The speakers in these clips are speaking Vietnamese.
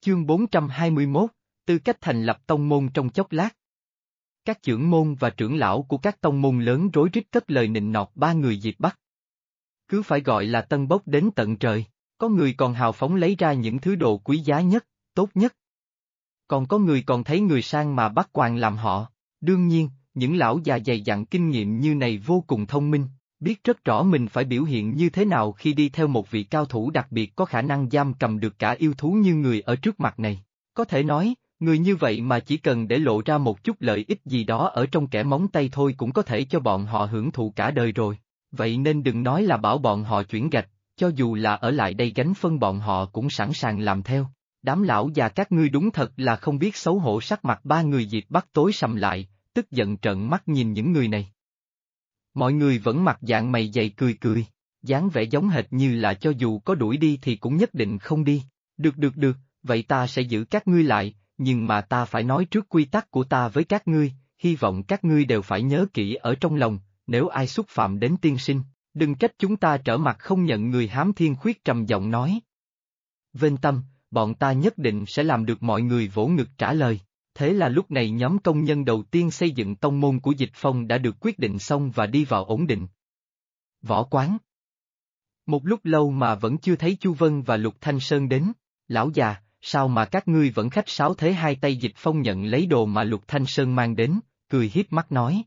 Chương 421, tư cách thành lập tông môn trong chốc lát. Các trưởng môn và trưởng lão của các tông môn lớn rối rít cất lời nịnh nọt ba người Diệp Bắc. Cứ phải gọi là tân bốc đến tận trời, có người còn hào phóng lấy ra những thứ đồ quý giá nhất, tốt nhất. Còn có người còn thấy người sang mà bắt quan làm họ. Đương nhiên, những lão già dày dặn kinh nghiệm như này vô cùng thông minh, biết rất rõ mình phải biểu hiện như thế nào khi đi theo một vị cao thủ đặc biệt có khả năng giam cầm được cả yêu thú như người ở trước mặt này. Có thể nói, người như vậy mà chỉ cần để lộ ra một chút lợi ích gì đó ở trong kẽ móng tay thôi cũng có thể cho bọn họ hưởng thụ cả đời rồi. Vậy nên đừng nói là bảo bọn họ chuyển gạch, cho dù là ở lại đây gánh phân bọn họ cũng sẵn sàng làm theo. Đám lão già các ngươi đúng thật là không biết xấu hổ. Sắc mặt ba người Diệp Bắc tối sầm lại, tức giận trợn mắt nhìn những người này. Mọi người vẫn mặt dạng mày dày cười cười, dáng vẻ giống hệt như là cho dù có đuổi đi thì cũng nhất định không đi. Được, vậy ta sẽ giữ các ngươi lại, nhưng mà ta phải nói trước quy tắc của ta với các ngươi, hy vọng các ngươi đều phải nhớ kỹ ở trong lòng, nếu ai xúc phạm đến tiên sinh, đừng trách chúng ta trở mặt không nhận người. Hám Thiên Khuyết trầm giọng nói. Vên tâm, bọn ta nhất định sẽ làm được. Mọi người vỗ ngực trả lời. Thế là lúc này nhóm công nhân đầu tiên xây dựng tông môn của Dịch Phong đã được quyết định xong và đi vào ổn định. Võ quán. Một lúc lâu mà vẫn chưa thấy Chu Vân và Lục Thanh Sơn đến. Lão già, sao mà các ngươi vẫn khách sáo thế? Hai tay Dịch Phong nhận lấy đồ mà Lục Thanh Sơn mang đến, cười hiếp mắt nói.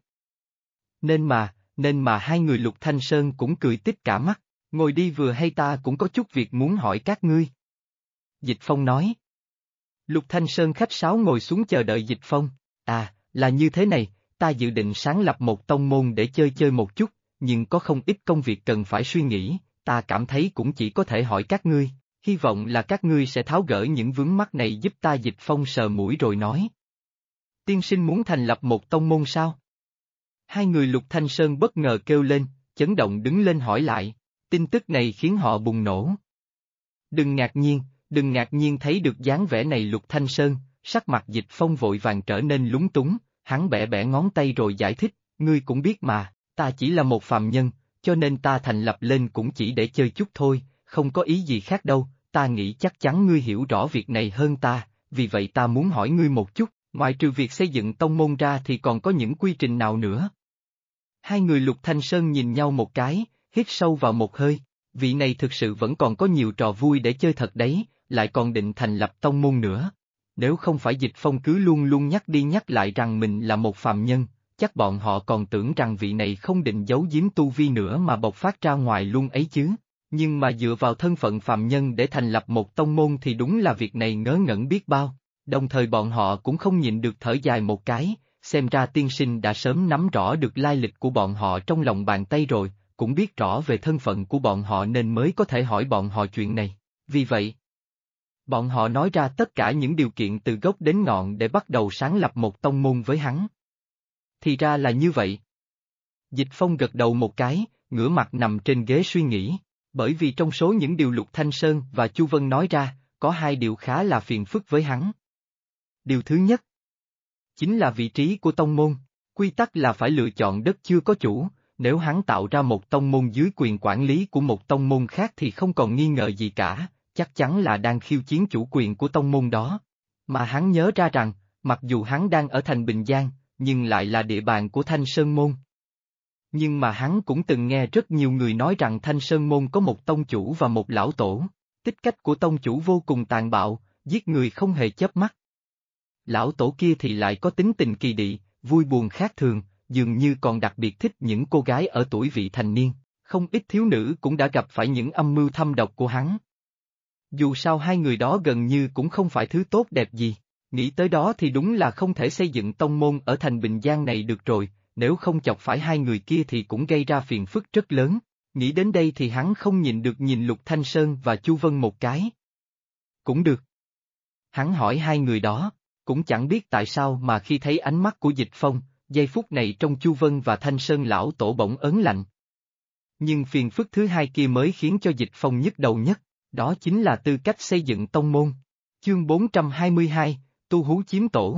Nên mà hai người Lục Thanh Sơn cũng cười tít cả mắt, ngồi đi vừa hay ta cũng có chút việc muốn hỏi các ngươi. Dịch Phong nói. Lục Thanh Sơn khách sáo ngồi xuống chờ đợi Dịch Phong. Là như thế này, ta dự định sáng lập một tông môn để chơi một chút, nhưng có không ít công việc cần phải suy nghĩ, ta cảm thấy cũng chỉ có thể hỏi các ngươi, hy vọng là các ngươi sẽ tháo gỡ những vướng mắc này giúp ta. Dịch Phong sờ mũi rồi nói. Tiên sinh muốn thành lập một tông môn sao? Hai người Lục Thanh Sơn bất ngờ kêu lên, chấn động đứng lên hỏi lại, tin tức này khiến họ bùng nổ. Đừng ngạc nhiên thấy được dáng vẻ này Lục Thanh Sơn, sắc mặt Dịch Phong vội vàng trở nên lúng túng, hắn bẻ bẻ ngón tay rồi giải thích, ngươi cũng biết mà, ta chỉ là một phàm nhân, cho nên ta thành lập lên cũng chỉ để chơi chút thôi, không có ý gì khác đâu, ta nghĩ chắc chắn ngươi hiểu rõ việc này hơn ta, vì vậy ta muốn hỏi ngươi một chút, ngoại trừ việc xây dựng tông môn ra thì còn có những quy trình nào nữa? Hai người Lục Thanh Sơn nhìn nhau một cái, hít sâu vào một hơi, vị này thực sự vẫn còn có nhiều trò vui để chơi thật đấy, lại còn định thành lập tông môn nữa. Nếu không phải Dịch Phong cứ luôn luôn nhắc đi nhắc lại rằng mình là một phàm nhân, chắc bọn họ còn tưởng rằng vị này không định giấu giếm tu vi nữa mà bộc phát ra ngoài luôn ấy chứ. Nhưng mà dựa vào thân phận phàm nhân để thành lập một tông môn thì đúng là việc này ngớ ngẩn biết bao. Đồng thời bọn họ cũng không nhịn được thở dài một cái, xem ra tiên sinh đã sớm nắm rõ được lai lịch của bọn họ trong lòng bàn tay rồi, cũng biết rõ về thân phận của bọn họ nên mới có thể hỏi bọn họ chuyện này. Vì vậy, bọn họ nói ra tất cả những điều kiện từ gốc đến ngọn để bắt đầu sáng lập một tông môn với hắn. Thì ra là như vậy. Dịch Phong gật đầu một cái, ngửa mặt nằm trên ghế suy nghĩ, bởi vì trong số những điều Lục Thanh Sơn và Chu Vân nói ra, có hai điều khá là phiền phức với hắn. Điều thứ nhất, chính là vị trí của tông môn, quy tắc là phải lựa chọn đất chưa có chủ, nếu hắn tạo ra một tông môn dưới quyền quản lý của một tông môn khác thì không còn nghi ngờ gì cả, chắc chắn là đang khiêu chiến chủ quyền của tông môn đó. Mà hắn nhớ ra rằng, mặc dù hắn đang ở thành Bình Giang, nhưng lại là địa bàn của Thanh Sơn Môn. Nhưng mà hắn cũng từng nghe rất nhiều người nói rằng Thanh Sơn Môn có một tông chủ và một lão tổ, tích cách của tông chủ vô cùng tàn bạo, giết người không hề chớp mắt. Lão tổ kia thì lại có tính tình kỳ dị, vui buồn khác thường, dường như còn đặc biệt thích những cô gái ở tuổi vị thành niên, không ít thiếu nữ cũng đã gặp phải những âm mưu thâm độc của hắn. Dù sao hai người đó gần như cũng không phải thứ tốt đẹp gì, nghĩ tới đó thì đúng là không thể xây dựng tông môn ở thành Bình Giang này được rồi, nếu không chọc phải hai người kia thì cũng gây ra phiền phức rất lớn. Nghĩ đến đây thì hắn không nhịn được nhìn Lục Thanh Sơn và Chu Vân một cái. Cũng được. Hắn hỏi hai người đó, cũng chẳng biết tại sao mà khi thấy ánh mắt của Dịch Phong, giây phút này trong Chu Vân và Thanh Sơn lão tổ bỗng ớn lạnh. Nhưng phiền phức thứ hai kia mới khiến cho Dịch Phong nhức đầu nhất, đó chính là tư cách xây dựng tông môn. Chương 422, Tu Hú Chiếm Tổ.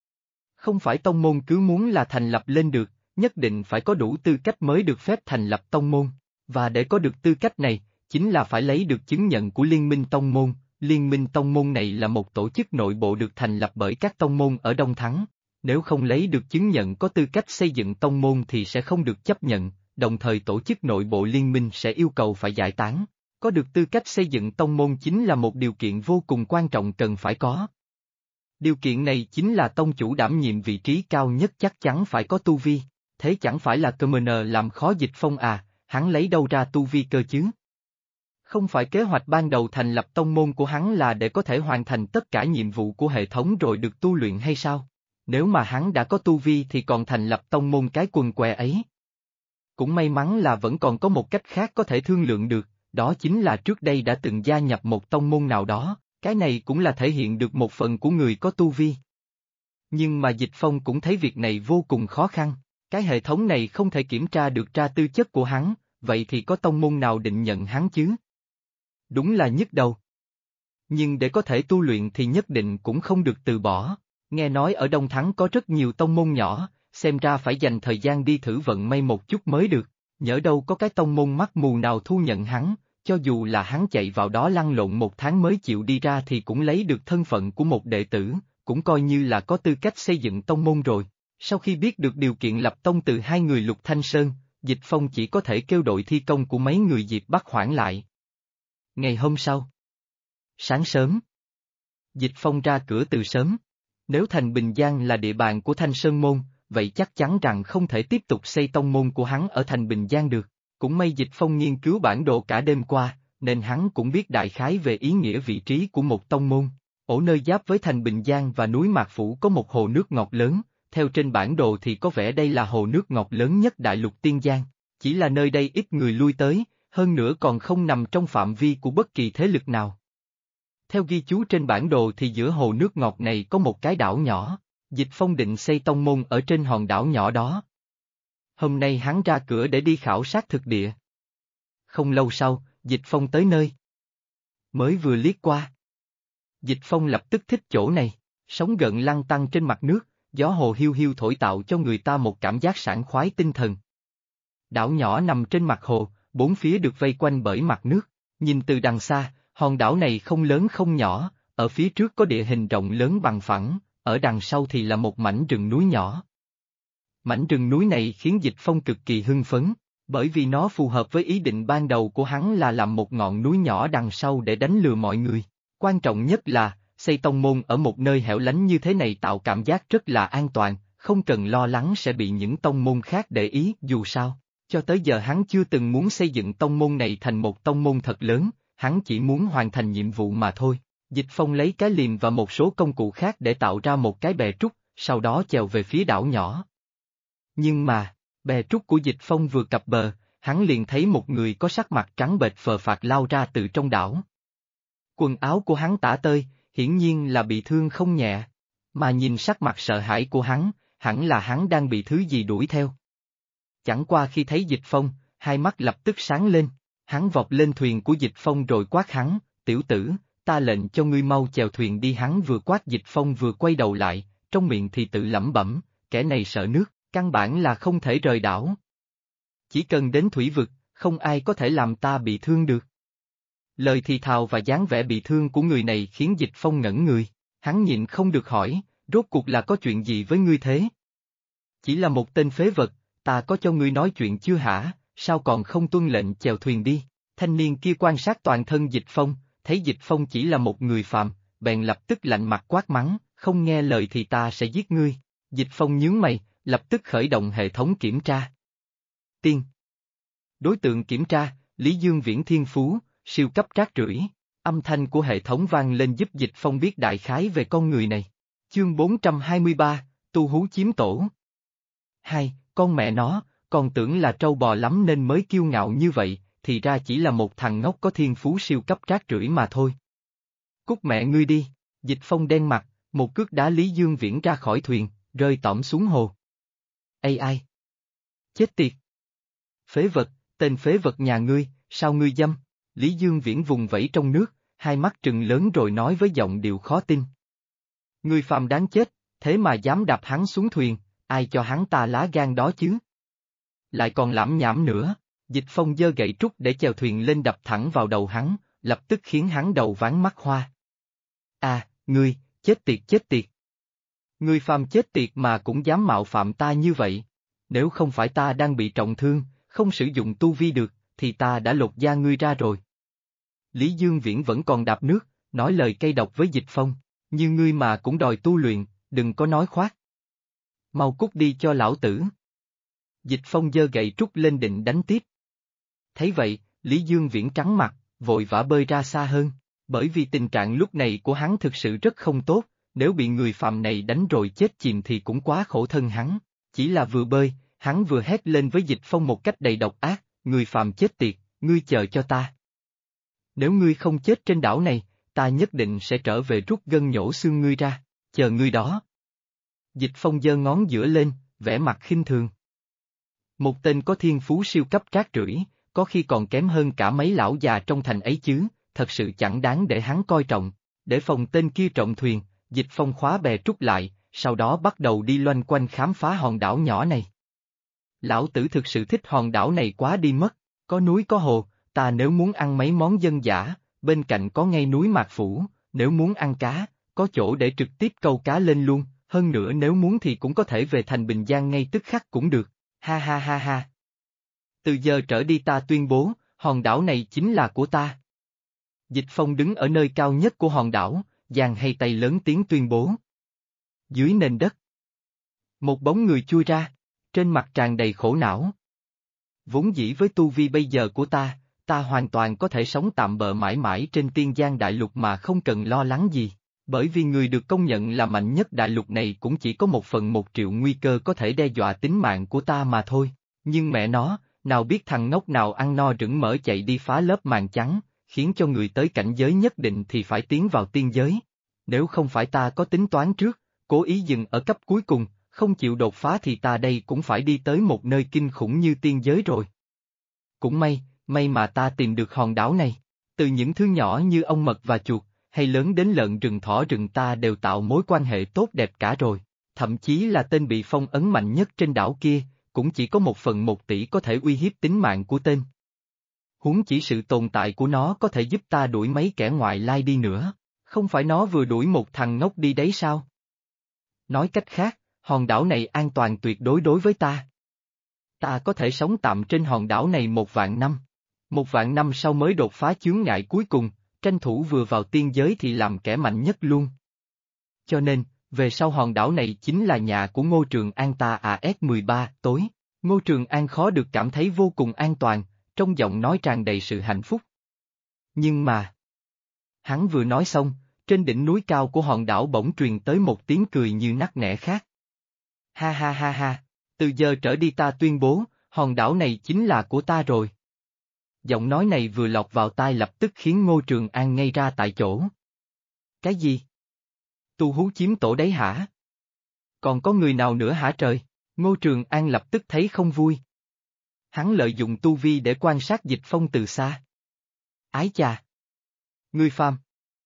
Không phải tông môn cứ muốn là thành lập lên được, nhất định phải có đủ tư cách mới được phép thành lập tông môn, và để có được tư cách này, chính là phải lấy được chứng nhận của Liên minh tông môn, Liên minh tông môn này là một tổ chức nội bộ được thành lập bởi các tông môn ở Đông Thắng. Nếu không lấy được chứng nhận có tư cách xây dựng tông môn thì sẽ không được chấp nhận, đồng thời tổ chức nội bộ liên minh sẽ yêu cầu phải giải tán. Có được tư cách xây dựng tông môn chính là một điều kiện vô cùng quan trọng cần phải có. Điều kiện này chính là tông chủ đảm nhiệm vị trí cao nhất chắc chắn phải có tu vi, thế chẳng phải là Commoner làm khó Dịch Phong à, hắn lấy đâu ra tu vi cơ chứ? Không phải kế hoạch ban đầu thành lập tông môn của hắn là để có thể hoàn thành tất cả nhiệm vụ của hệ thống rồi được tu luyện hay sao? Nếu mà hắn đã có tu vi thì còn thành lập tông môn cái quần què ấy. Cũng may mắn là vẫn còn có một cách khác có thể thương lượng được, đó chính là trước đây đã từng gia nhập một tông môn nào đó, cái này cũng là thể hiện được một phần của người có tu vi. Nhưng mà Dịch Phong cũng thấy việc này vô cùng khó khăn, cái hệ thống này không thể kiểm tra được ra tư chất của hắn, vậy thì có tông môn nào định nhận hắn chứ? Đúng là nhức đầu. Nhưng để có thể tu luyện thì nhất định cũng không được từ bỏ. Nghe nói ở Đông Thắng có rất nhiều tông môn nhỏ, xem ra phải dành thời gian đi thử vận may một chút mới được, nhỡ đâu có cái tông môn mắt mù nào thu nhận hắn, cho dù là hắn chạy vào đó lăn lộn một tháng mới chịu đi ra thì cũng lấy được thân phận của một đệ tử, cũng coi như là có tư cách xây dựng tông môn rồi. Sau khi biết được điều kiện lập tông từ hai người Lục Thanh Sơn, Dịch Phong chỉ có thể kêu đội thi công của mấy người Diệp Bắc hoãn lại. Ngày hôm sau, sáng sớm, Dịch Phong ra cửa từ sớm. Nếu thành Bình Giang là địa bàn của Thanh Sơn Môn, vậy chắc chắn rằng không thể tiếp tục xây tông môn của hắn ở thành Bình Giang được. Cũng may Dịch Phong nghiên cứu bản đồ cả đêm qua, nên hắn cũng biết đại khái về ý nghĩa vị trí của một tông môn. Ở nơi giáp với thành Bình Giang và núi Mạc Phủ có một hồ nước ngọt lớn, theo trên bản đồ thì có vẻ đây là hồ nước ngọt lớn nhất đại lục Tiên Giang. Chỉ là nơi đây ít người lui tới, hơn nữa còn không nằm trong phạm vi của bất kỳ thế lực nào. Theo ghi chú trên bản đồ thì giữa hồ nước ngọt này có một cái đảo nhỏ, Dịch Phong định xây tông môn ở trên hòn đảo nhỏ đó. Hôm nay hắn ra cửa để đi khảo sát thực địa. Không lâu sau, Dịch Phong tới nơi. Mới vừa liếc qua. Dịch Phong lập tức thích chỗ này, sóng gợn lăn tăn trên mặt nước, gió hồ hiu hiu thổi tạo cho người ta một cảm giác sảng khoái tinh thần. Đảo nhỏ nằm trên mặt hồ, bốn phía được vây quanh bởi mặt nước, nhìn từ đằng xa, hòn đảo này không lớn không nhỏ, ở phía trước có địa hình rộng lớn bằng phẳng, ở đằng sau thì là một mảnh rừng núi nhỏ. Mảnh rừng núi này khiến Dịch Phong cực kỳ hưng phấn, bởi vì nó phù hợp với ý định ban đầu của hắn là làm một ngọn núi nhỏ đằng sau để đánh lừa mọi người. Quan trọng nhất là, xây tông môn ở một nơi hẻo lánh như thế này tạo cảm giác rất là an toàn, không cần lo lắng sẽ bị những tông môn khác để ý. Dù sao, cho tới giờ hắn chưa từng muốn xây dựng tông môn này thành một tông môn thật lớn, hắn chỉ muốn hoàn thành nhiệm vụ mà thôi. Dịch Phong lấy cái liềm và một số công cụ khác để tạo ra một cái bè trúc, sau đó chèo về phía đảo nhỏ. Nhưng mà, bè trúc của Dịch Phong vừa cập bờ, hắn liền thấy một người có sắc mặt trắng bệch phờ phạc lao ra từ trong đảo. Quần áo của hắn tả tơi, hiển nhiên là bị thương không nhẹ, mà nhìn sắc mặt sợ hãi của hắn, hẳn là hắn đang bị thứ gì đuổi theo. Chẳng qua khi thấy Dịch Phong, hai mắt lập tức sáng lên, hắn vọt lên thuyền của Dịch Phong rồi quát hắn, tiểu tử, ta lệnh cho ngươi mau chèo thuyền đi. Hắn vừa quát Dịch Phong vừa quay đầu lại, trong miệng thì tự lẩm bẩm, kẻ này sợ nước, căn bản là không thể rời đảo. Chỉ cần đến thủy vực, không ai có thể làm ta bị thương được. Lời thì thào và dáng vẻ bị thương của người này khiến Dịch Phong ngẩn người, hắn nhịn không được hỏi, rốt cuộc là có chuyện gì với ngươi thế? Chỉ là một tên phế vật, ta có cho ngươi nói chuyện chưa hả, sao còn không tuân lệnh chèo thuyền đi? Thanh niên kia quan sát toàn thân Dịch Phong, thấy Dịch Phong chỉ là một người phàm, bèn lập tức lạnh mặt quát mắng, không nghe lời thì ta sẽ giết ngươi. Dịch Phong nhướng mày, lập tức khởi động hệ thống kiểm tra. Tiên. Đối tượng kiểm tra, Lý Dương Viễn Thiên Phú, siêu cấp trác rưởi. Âm thanh của hệ thống vang lên giúp Dịch Phong biết đại khái về con người này. Chương 423, Tu Hú Chiếm Tổ. 2. Con mẹ nó, còn tưởng là trâu bò lắm nên mới kiêu ngạo như vậy, thì ra chỉ là một thằng ngốc có thiên phú siêu cấp trác rưởi mà thôi. Cút mẹ ngươi đi, Dịch Phong đen mặt, một cước đá Lý Dương Viễn ra khỏi thuyền, rơi tõm xuống hồ. Ây ai? Chết tiệt! Phế vật, tên phế vật nhà ngươi, sao ngươi dâm? Lý Dương Viễn vùng vẫy trong nước, hai mắt trừng lớn rồi nói với giọng điệu khó tin. Ngươi phàm đáng chết, thế mà dám đạp hắn xuống thuyền, ai cho hắn ta lá gan đó chứ? Lại còn lảm nhảm nữa, Dịch Phong giơ gậy trúc để chèo thuyền lên đập thẳng vào đầu hắn, lập tức khiến hắn đầu váng mắt hoa, À, ngươi, chết tiệt chết tiệt. Ngươi phàm chết tiệt mà cũng dám mạo phạm ta như vậy. Nếu không phải ta đang bị trọng thương, không sử dụng tu vi được, thì ta đã lột da ngươi ra rồi. Lý Dương Viễn vẫn còn đạp nước, nói lời cay độc với Dịch Phong, như ngươi mà cũng đòi tu luyện, đừng có nói khoác. Mau cút đi cho lão tử. Dịch Phong giơ gậy trúc lên định đánh tiếp. Thấy vậy, Lý Dương Viễn trắng mặt, vội vã bơi ra xa hơn, bởi vì tình trạng lúc này của hắn thực sự rất không tốt, nếu bị người phàm này đánh rồi chết chìm thì cũng quá khổ thân hắn. Chỉ là vừa bơi, hắn vừa hét lên với Dịch Phong một cách đầy độc ác, người phàm chết tiệt, ngươi chờ cho ta. Nếu ngươi không chết trên đảo này, ta nhất định sẽ trở về rút gân nhổ xương ngươi ra, chờ ngươi đó. Dịch Phong giơ ngón giữa lên, vẻ mặt khinh thường. Một tên có thiên phú siêu cấp trác rưởi, có khi còn kém hơn cả mấy lão già trong thành ấy chứ, thật sự chẳng đáng để hắn coi trọng. Để phòng tên kia trọng thuyền, Dịch Phong khóa bè trúc lại, sau đó bắt đầu đi loanh quanh khám phá hòn đảo nhỏ này. Lão tử thực sự thích hòn đảo này quá đi mất, có núi có hồ, ta nếu muốn ăn mấy món dân dã, bên cạnh có ngay núi Mạc Phủ, nếu muốn ăn cá, có chỗ để trực tiếp câu cá lên luôn, hơn nữa nếu muốn thì cũng có thể về thành Bình Giang ngay tức khắc cũng được, ha ha ha ha. Từ giờ trở đi ta tuyên bố, hòn đảo này chính là của ta. Dịch Phong đứng ở nơi cao nhất của hòn đảo, giang hai tay lớn tiếng tuyên bố. Dưới nền đất, một bóng người chui ra, trên mặt tràn đầy khổ não. Vốn dĩ với tu vi bây giờ của ta hoàn toàn có thể sống tạm bợ mãi mãi trên Tiên Giang Đại Lục mà không cần lo lắng gì, bởi vì người được công nhận là mạnh nhất đại lục này cũng chỉ có 1/1 triệu nguy cơ có thể đe dọa tính mạng của ta mà thôi, nhưng mẹ nó, nào biết thằng ngốc nào ăn no rửng mỡ chạy đi phá lớp màng trắng, khiến cho người tới cảnh giới nhất định thì phải tiến vào tiên giới. Nếu không phải ta có tính toán trước, cố ý dừng ở cấp cuối cùng, không chịu đột phá thì ta đây cũng phải đi tới một nơi kinh khủng như tiên giới rồi. Cũng may mà ta tìm được hòn đảo này. Từ những thứ nhỏ như ong mật và chuột, hay lớn đến lợn rừng thỏ rừng ta đều tạo mối quan hệ tốt đẹp cả rồi. Thậm chí là tên bị phong ấn mạnh nhất trên đảo kia, cũng chỉ có 1/1 tỷ có thể uy hiếp tính mạng của tên. Huống chỉ sự tồn tại của nó có thể giúp ta đuổi mấy kẻ ngoại lai đi nữa, không phải nó vừa đuổi một thằng ngốc đi đấy sao? Nói cách khác, hòn đảo này an toàn tuyệt đối đối với ta. Ta có thể sống tạm trên hòn đảo này 1 vạn năm. 1 vạn năm sau mới đột phá chướng ngại cuối cùng, tranh thủ vừa vào tiên giới thì làm kẻ mạnh nhất luôn. Cho nên, về sau hòn đảo này chính là nhà của Ngô Trường An ta AS13 tối. Ngô Trường An khó được cảm thấy vô cùng an toàn, trong giọng nói tràn đầy sự hạnh phúc. Nhưng mà... Hắn vừa nói xong, trên đỉnh núi cao của hòn đảo bỗng truyền tới một tiếng cười như nắc nẻ khác. Ha ha ha ha, từ giờ trở đi ta tuyên bố, hòn đảo này chính là của ta rồi. Giọng nói này vừa lọt vào tai lập tức khiến Ngô Trường An ngây ra tại chỗ. Cái gì? Tu hú chiếm tổ đấy hả? Còn có người nào nữa hả trời? Ngô Trường An lập tức thấy không vui. Hắn lợi dụng tu vi để quan sát Dịch Phong từ xa. Ái chà! Người phàm!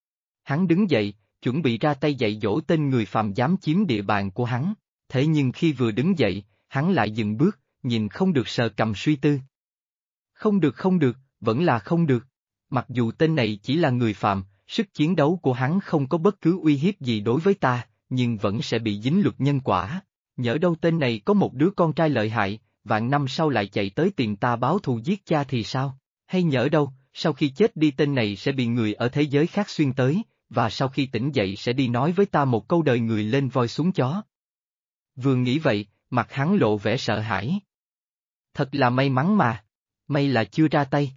Hắn đứng dậy, chuẩn bị ra tay dạy dỗ tên người phàm dám chiếm địa bàn của hắn, thế nhưng khi vừa đứng dậy, hắn lại dừng bước, nhìn không được sờ cằm suy tư. Không được, vẫn là không được. Mặc dù tên này chỉ là người phàm, sức chiến đấu của hắn không có bất cứ uy hiếp gì đối với ta, nhưng vẫn sẽ bị dính luật nhân quả. Nhỡ đâu tên này có một đứa con trai lợi hại, vạn năm sau lại chạy tới tìm ta báo thù giết cha thì sao? Hay nhỡ đâu, sau khi chết đi tên này sẽ bị người ở thế giới khác xuyên tới, và sau khi tỉnh dậy sẽ đi nói với ta một câu đời người lên voi xuống chó. Vừa nghĩ vậy, mặt hắn lộ vẻ sợ hãi. Thật là may mắn mà. May là chưa ra tay.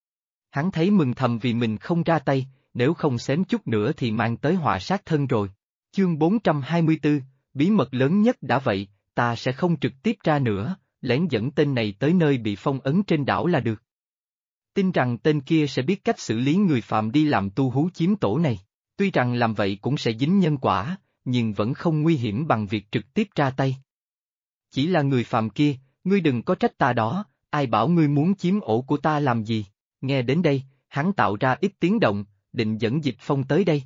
Hắn thấy mừng thầm vì mình không ra tay, nếu không xém chút nữa thì mang tới họa sát thân rồi. Chương 424, bí mật lớn nhất đã vậy, ta sẽ không trực tiếp ra nữa, lén dẫn tên này tới nơi bị phong ấn trên đảo là được. Tin rằng tên kia sẽ biết cách xử lý người phạm đi làm tu hú chiếm tổ này, tuy rằng làm vậy cũng sẽ dính nhân quả, nhưng vẫn không nguy hiểm bằng việc trực tiếp ra tay. Chỉ là người phạm kia, ngươi đừng có trách ta đó. Ai bảo ngươi muốn chiếm ổ của ta làm gì? Nghe đến đây, hắn tạo ra ít tiếng động, định dẫn Dịch Phong tới đây.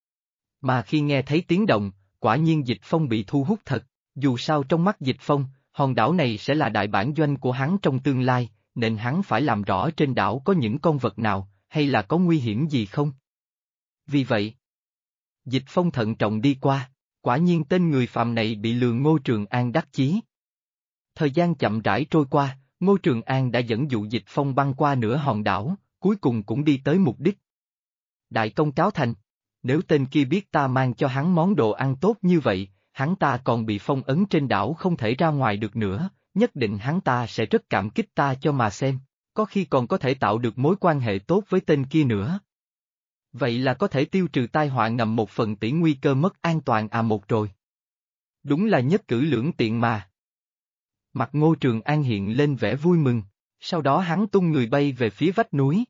Mà khi nghe thấy tiếng động, quả nhiên Dịch Phong bị thu hút thật, dù sao trong mắt Dịch Phong, hòn đảo này sẽ là đại bản doanh của hắn trong tương lai, nên hắn phải làm rõ trên đảo có những con vật nào, hay là có nguy hiểm gì không. Vì vậy, Dịch Phong thận trọng đi qua, quả nhiên tên người phàm này bị lừa. Ngô Trường An đắc chí. Thời gian chậm rãi trôi qua, Ngô Trường An đã dẫn dụ Dịch Phong băng qua nửa hòn đảo, cuối cùng cũng đi tới mục đích. Đại công cáo thành, nếu tên kia biết ta mang cho hắn món đồ ăn tốt như vậy, hắn ta còn bị phong ấn trên đảo không thể ra ngoài được nữa, nhất định hắn ta sẽ rất cảm kích ta cho mà xem, có khi còn có thể tạo được mối quan hệ tốt với tên kia nữa. Vậy là có thể tiêu trừ tai họa ngầm 1/tỷ nguy cơ mất an toàn một rồi. Đúng là nhất cử lưỡng tiện mà. Mặt Ngô Trường An hiện lên vẻ vui mừng, sau đó hắn tung người bay về phía vách núi.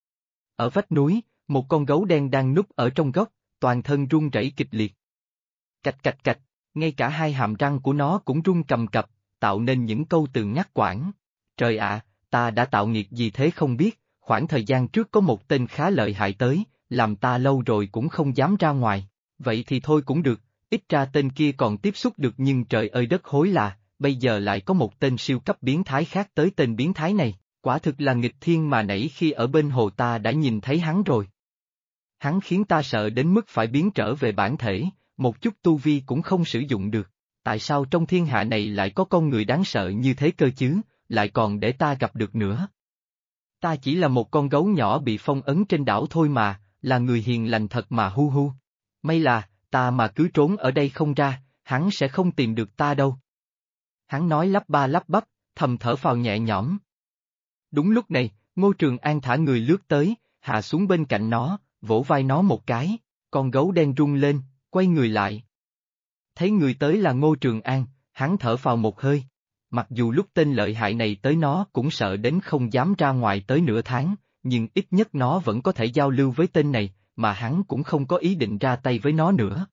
Ở vách núi, một con gấu đen đang núp ở trong góc, toàn thân run rẩy kịch liệt. Cạch cạch cạch, ngay cả hai hàm răng của nó cũng run cầm cập, tạo nên những câu từ ngắt quãng. Trời ạ, ta đã tạo nghiệp gì thế không biết, khoảng thời gian trước có một tên khá lợi hại tới, làm ta lâu rồi cũng không dám ra ngoài, vậy thì thôi cũng được, ít ra tên kia còn tiếp xúc được nhưng trời ơi đất hối là, bây giờ lại có một tên siêu cấp biến thái khác tới tên biến thái này, quả thực là nghịch thiên mà nãy khi ở bên hồ ta đã nhìn thấy hắn rồi. Hắn khiến ta sợ đến mức phải biến trở về bản thể, một chút tu vi cũng không sử dụng được, tại sao trong thiên hạ này lại có con người đáng sợ như thế cơ chứ, lại còn để ta gặp được nữa. Ta chỉ là một con gấu nhỏ bị phong ấn trên đảo thôi mà, là người hiền lành thật mà hu hu. May là, ta mà cứ trốn ở đây không ra, hắn sẽ không tìm được ta đâu. Hắn nói lắp ba lắp bắp, thầm thở phào nhẹ nhõm. Đúng lúc này, Ngô Trường An thả người lướt tới, hạ xuống bên cạnh nó, vỗ vai nó một cái, con gấu đen rung lên, quay người lại. Thấy người tới là Ngô Trường An, hắn thở phào một hơi. Mặc dù lúc tên lợi hại này tới nó cũng sợ đến không dám ra ngoài tới nửa tháng, nhưng ít nhất nó vẫn có thể giao lưu với tên này, mà hắn cũng không có ý định ra tay với nó nữa.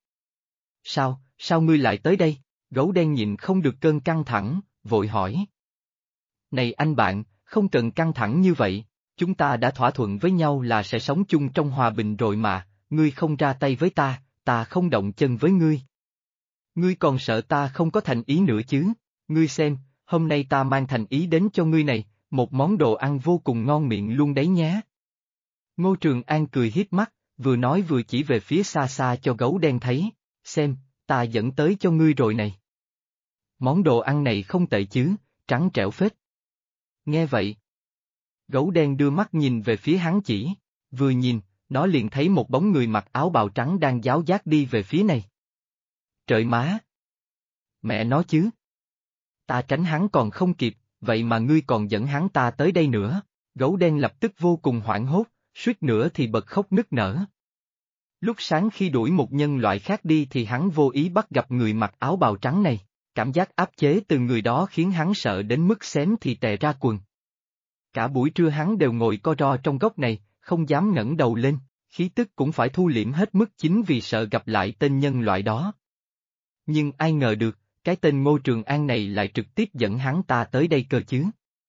Sao ngươi lại tới đây? Gấu đen nhịn không được cơn căng thẳng, vội hỏi. Này anh bạn, không cần căng thẳng như vậy, chúng ta đã thỏa thuận với nhau là sẽ sống chung trong hòa bình rồi mà, ngươi không ra tay với ta, ta không động chân với ngươi. Ngươi còn sợ ta không có thành ý nữa chứ, ngươi xem, hôm nay ta mang thành ý đến cho ngươi này, một món đồ ăn vô cùng ngon miệng luôn đấy nhé. Ngô Trường An cười hiếp mắt, vừa nói vừa chỉ về phía xa xa cho gấu đen thấy, xem, ta dẫn tới cho ngươi rồi này. Món đồ ăn này không tệ chứ, trắng trẻo phết. Nghe vậy. Gấu đen đưa mắt nhìn về phía hắn chỉ, vừa nhìn, nó liền thấy một bóng người mặc áo bào trắng đang giáo giác đi về phía này. Trời má! Mẹ nó chứ! Ta tránh hắn còn không kịp, vậy mà ngươi còn dẫn hắn ta tới đây nữa, gấu đen lập tức vô cùng hoảng hốt, suýt nữa thì bật khóc nức nở. Lúc sáng khi đuổi một nhân loại khác đi thì hắn vô ý bắt gặp người mặc áo bào trắng này, cảm giác áp chế từ người đó khiến hắn sợ đến mức xém thì tè ra quần. Cả buổi trưa hắn đều ngồi co ro trong góc này, không dám ngẩng đầu lên, khí tức cũng phải thu liễm hết mức chính vì sợ gặp lại tên nhân loại đó. Nhưng ai ngờ được, cái tên Ngô Trường An này lại trực tiếp dẫn hắn ta tới đây cơ chứ.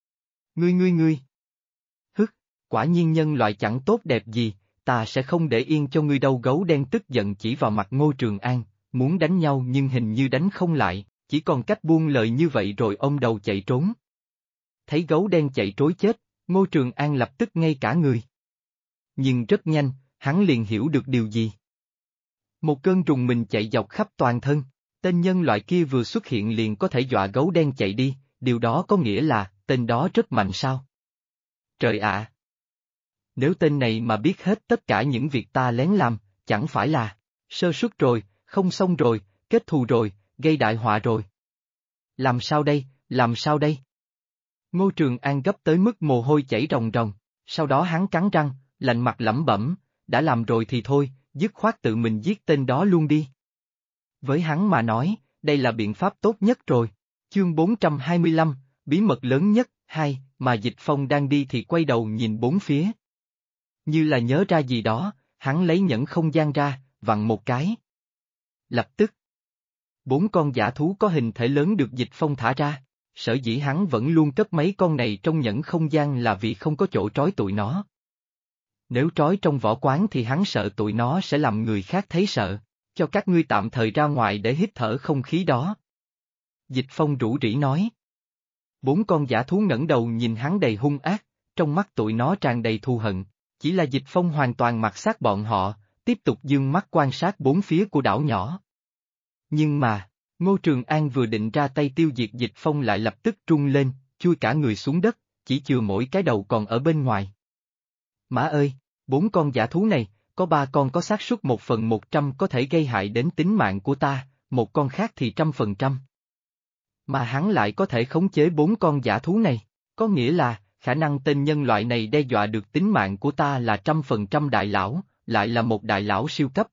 Ngươi. Hức, quả nhiên nhân loại chẳng tốt đẹp gì, ta sẽ không để yên cho ngươi đâu. Gấu đen tức giận chỉ vào mặt Ngô Trường An, muốn đánh nhau nhưng hình như đánh không lại, chỉ còn cách buông lời như vậy rồi ôm đầu chạy trốn. Thấy gấu đen chạy trối chết, Ngô Trường An lập tức ngây cả người. Nhưng rất nhanh, hắn liền hiểu được điều gì. Một cơn rùng mình chạy dọc khắp toàn thân, tên nhân loại kia vừa xuất hiện liền có thể dọa gấu đen chạy đi, điều đó có nghĩa là, tên đó rất mạnh sao? Trời ạ! Nếu tên này mà biết hết tất cả những việc ta lén làm, chẳng phải là, sơ suất rồi, không xong rồi, kết thù rồi, gây đại họa rồi. Làm sao đây? Ngô Trường An gấp tới mức mồ hôi chảy ròng ròng, sau đó hắn cắn răng, lạnh mặt lẩm bẩm, đã làm rồi thì thôi, dứt khoát tự mình giết tên đó luôn đi. Với hắn mà nói, đây là biện pháp tốt nhất rồi. Chương 425, bí mật lớn nhất, 2, mà Dịch Phong đang đi thì quay đầu nhìn bốn phía. Như là nhớ ra gì đó, hắn lấy nhẫn không gian ra, vặn một cái. Lập tức, 4 con dã thú có hình thể lớn được Dịch Phong thả ra. Sở dĩ hắn vẫn luôn cất mấy con này trong nhẫn không gian là vì không có chỗ trói tụi nó. Nếu trói trong võ quán thì hắn sợ tụi nó sẽ làm người khác thấy sợ, cho các ngươi tạm thời ra ngoài để hít thở không khí đó. Dịch Phong rủ rỉ nói. 4 con dã thú ngẩng đầu nhìn hắn đầy hung ác, trong mắt tụi nó tràn đầy thù hận, chỉ là Dịch Phong hoàn toàn mặc xác bọn họ, tiếp tục dương mắt quan sát bốn phía của đảo nhỏ. Nhưng mà, Ngô Trường An vừa định ra tay tiêu diệt Dịch Phong lại lập tức rung lên, chui cả người xuống đất, chỉ chừa mỗi cái đầu còn ở bên ngoài. Má ơi, 4 con dã thú này, có 3 con có xác suất 1/100 có thể gây hại đến tính mạng của ta, một con khác thì 100%. Mà hắn lại có thể khống chế 4 con dã thú này, có nghĩa là, khả năng tên nhân loại này đe dọa được tính mạng của ta là 100% đại lão, lại là một đại lão siêu cấp.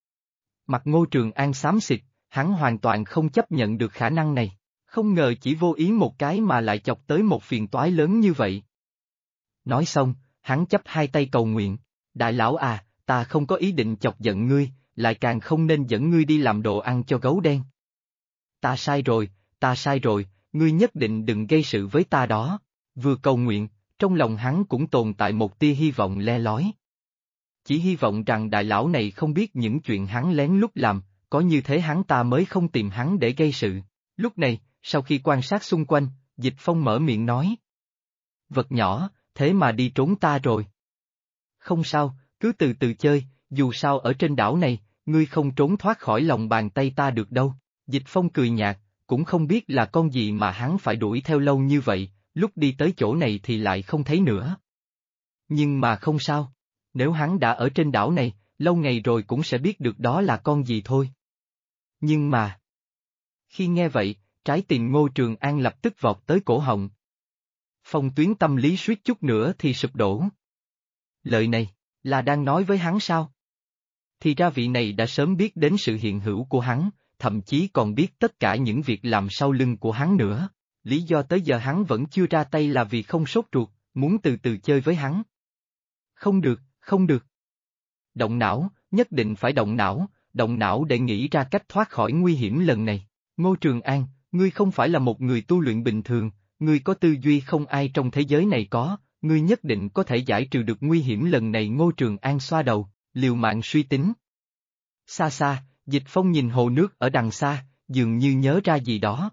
Mặt Ngô Trường An xám xịt, hắn hoàn toàn không chấp nhận được khả năng này, không ngờ chỉ vô ý một cái mà lại chọc tới một phiền toái lớn như vậy. Nói xong, hắn chắp hai tay cầu nguyện, đại lão à, ta không có ý định chọc giận ngươi, lại càng không nên dẫn ngươi đi làm đồ ăn cho gấu đen. Ta sai rồi, ngươi nhất định đừng gây sự với ta đó. Vừa cầu nguyện, trong lòng hắn cũng tồn tại một tia hy vọng le lói. Chỉ hy vọng rằng đại lão này không biết những chuyện hắn lén lút làm, có như thế hắn ta mới không tìm hắn để gây sự. Lúc này, sau khi quan sát xung quanh, Dịch Phong mở miệng nói. Vật nhỏ, thế mà đi trốn ta rồi. Không sao, cứ từ từ chơi, dù sao ở trên đảo này, ngươi không trốn thoát khỏi lòng bàn tay ta được đâu. Dịch Phong cười nhạt, cũng không biết là con gì mà hắn phải đuổi theo lâu như vậy, lúc đi tới chỗ này thì lại không thấy nữa. Nhưng mà không sao, nếu hắn đã ở trên đảo này, lâu ngày rồi cũng sẽ biết được đó là con gì thôi. Nhưng mà... Khi nghe vậy, trái tim Ngô Trường An lập tức vọt tới cổ họng. Phong tuyến tâm lý suýt chút nữa thì sụp đổ. Lời này, là đang nói với hắn sao? Thì ra vị này đã sớm biết đến sự hiện hữu của hắn, thậm chí còn biết tất cả những việc làm sau lưng của hắn nữa. Lý do tới giờ hắn vẫn chưa ra tay là vì không sốt ruột, muốn từ từ chơi với hắn. Không được, không được. Động não, nhất định phải động não để nghĩ ra cách thoát khỏi nguy hiểm lần này. Ngô Trường An, ngươi không phải là một người tu luyện bình thường, ngươi có tư duy không ai trong thế giới này có, ngươi nhất định có thể giải trừ được nguy hiểm lần này. Ngô Trường An xoa đầu, liều mạng suy tính. Xa xa, Dịch Phong nhìn hồ nước ở đằng xa, dường như nhớ ra gì đó.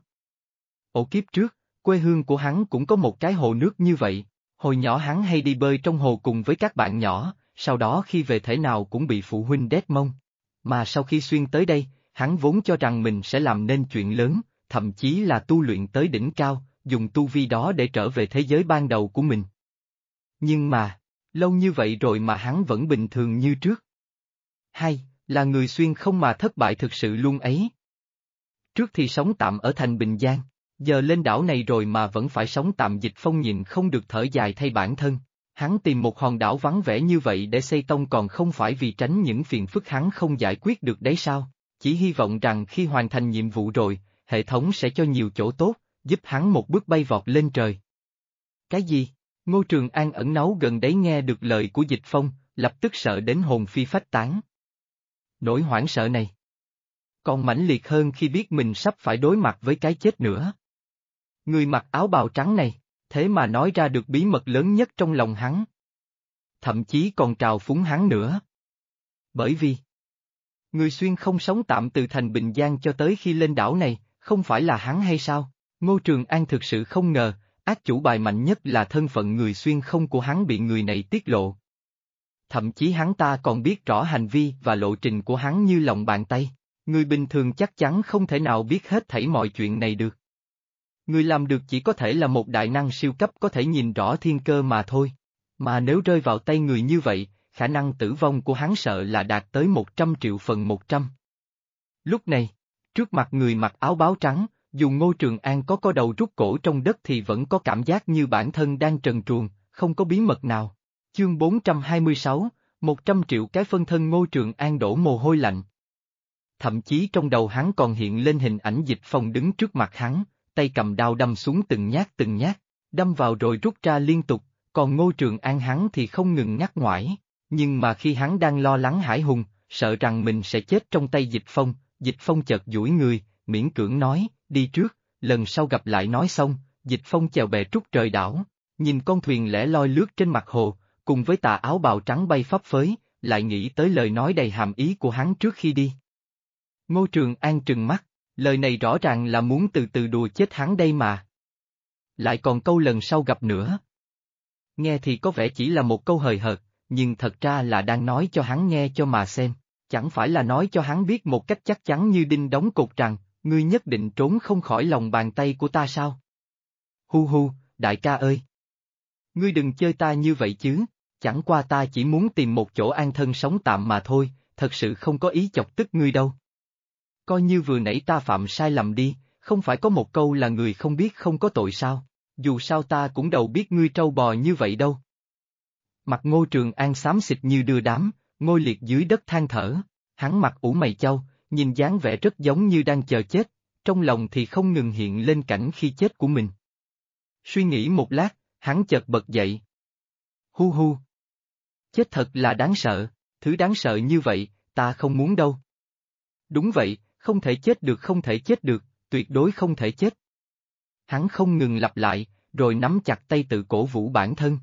Ổ kiếp trước, quê hương của hắn cũng có một cái hồ nước như vậy, hồi nhỏ hắn hay đi bơi trong hồ cùng với các bạn nhỏ, sau đó khi về thể nào cũng bị phụ huynh đét mông. Mà sau khi xuyên tới đây, hắn vốn cho rằng mình sẽ làm nên chuyện lớn, thậm chí là tu luyện tới đỉnh cao, dùng tu vi đó để trở về thế giới ban đầu của mình. Nhưng mà, lâu như vậy rồi mà hắn vẫn bình thường như trước. Hay, là người xuyên không mà thất bại thực sự luôn ấy. Trước thì sống tạm ở thành Bình Giang, giờ lên đảo này rồi mà vẫn phải sống tạm. Dịch Phong nhìn không được thở dài thay bản thân. Hắn tìm một hòn đảo vắng vẻ như vậy để xây tông còn không phải vì tránh những phiền phức hắn không giải quyết được đấy sao? Chỉ hy vọng rằng khi hoàn thành nhiệm vụ rồi, hệ thống sẽ cho nhiều chỗ tốt, giúp hắn một bước bay vọt lên trời. Cái gì? Ngô Trường An ẩn náu gần đấy nghe được lời của Dịch Phong, lập tức sợ đến hồn phi phách tán. Nỗi hoảng sợ này còn mãnh liệt hơn khi biết mình sắp phải đối mặt với cái chết nữa. Người mặc áo bào trắng này, thế mà nói ra được bí mật lớn nhất trong lòng hắn. Thậm chí còn trào phúng hắn nữa. Bởi vì, người xuyên không sống tạm từ thành Bình Giang cho tới khi lên đảo này, không phải là hắn hay sao? Ngô Trường An thực sự không ngờ, ác chủ bài mạnh nhất là thân phận người xuyên không của hắn bị người này tiết lộ. Thậm chí hắn ta còn biết rõ hành vi và lộ trình của hắn như lòng bàn tay. Người bình thường chắc chắn không thể nào biết hết thảy mọi chuyện này được. Người làm được chỉ có thể là một đại năng siêu cấp có thể nhìn rõ thiên cơ mà thôi. Mà nếu rơi vào tay người như vậy, khả năng tử vong của hắn sợ là đạt tới 100 triệu phần 100. Lúc này, trước mặt người mặc áo báo trắng, dù Ngô Trường An có co đầu rút cổ trong đất thì vẫn có cảm giác như bản thân đang trần truồng, không có bí mật nào. Chương 426, 100 triệu cái phân thân. Ngô Trường An đổ mồ hôi lạnh. Thậm chí trong đầu hắn còn hiện lên hình ảnh Dịch Phong đứng trước mặt hắn, tay cầm đao đâm xuống từng nhát, đâm vào rồi rút ra liên tục, còn Ngô Trường An hắn thì không ngừng ngắt ngoải. Nhưng mà khi hắn đang lo lắng hãi hùng, sợ rằng mình sẽ chết trong tay Dịch Phong chợt duỗi người, miễn cưỡng nói, đi trước, lần sau gặp lại. Nói xong, Dịch Phong chèo bè trút trời đảo, nhìn con thuyền lẻ loi lướt trên mặt hồ, cùng với tà áo bào trắng bay phấp phới, lại nghĩ tới lời nói đầy hàm ý của hắn trước khi đi. Ngô Trường An trừng mắt, lời này rõ ràng là muốn từ từ đùa chết hắn đây mà. Lại còn câu lần sau gặp nữa. Nghe thì có vẻ chỉ là một câu hời hợt, nhưng thật ra là đang nói cho hắn nghe cho mà xem, chẳng phải là nói cho hắn biết một cách chắc chắn như đinh đóng cột rằng, ngươi nhất định trốn không khỏi lòng bàn tay của ta sao? Hu hu, đại ca ơi! Ngươi đừng chơi ta như vậy chứ, chẳng qua ta chỉ muốn tìm một chỗ an thân sống tạm mà thôi, thật sự không có ý chọc tức ngươi đâu. Coi như vừa nãy ta phạm sai lầm đi, không phải có một câu là người không biết không có tội sao, dù sao ta cũng đâu biết ngươi trâu bò như vậy đâu. Mặt Ngô Trường An xám xịt như đưa đám, ngồi liệt dưới đất than thở, hắn mặt ủ mày chau, nhìn dáng vẻ rất giống như đang chờ chết, trong lòng thì không ngừng hiện lên cảnh khi chết của mình. Suy nghĩ một lát, hắn chợt bật dậy. Hu hu! Chết thật là đáng sợ, thứ đáng sợ như vậy, ta không muốn đâu. Đúng vậy, không thể chết được, không thể chết được, tuyệt đối không thể chết. Hắn không ngừng lặp lại, rồi nắm chặt tay tự cổ vũ bản thân.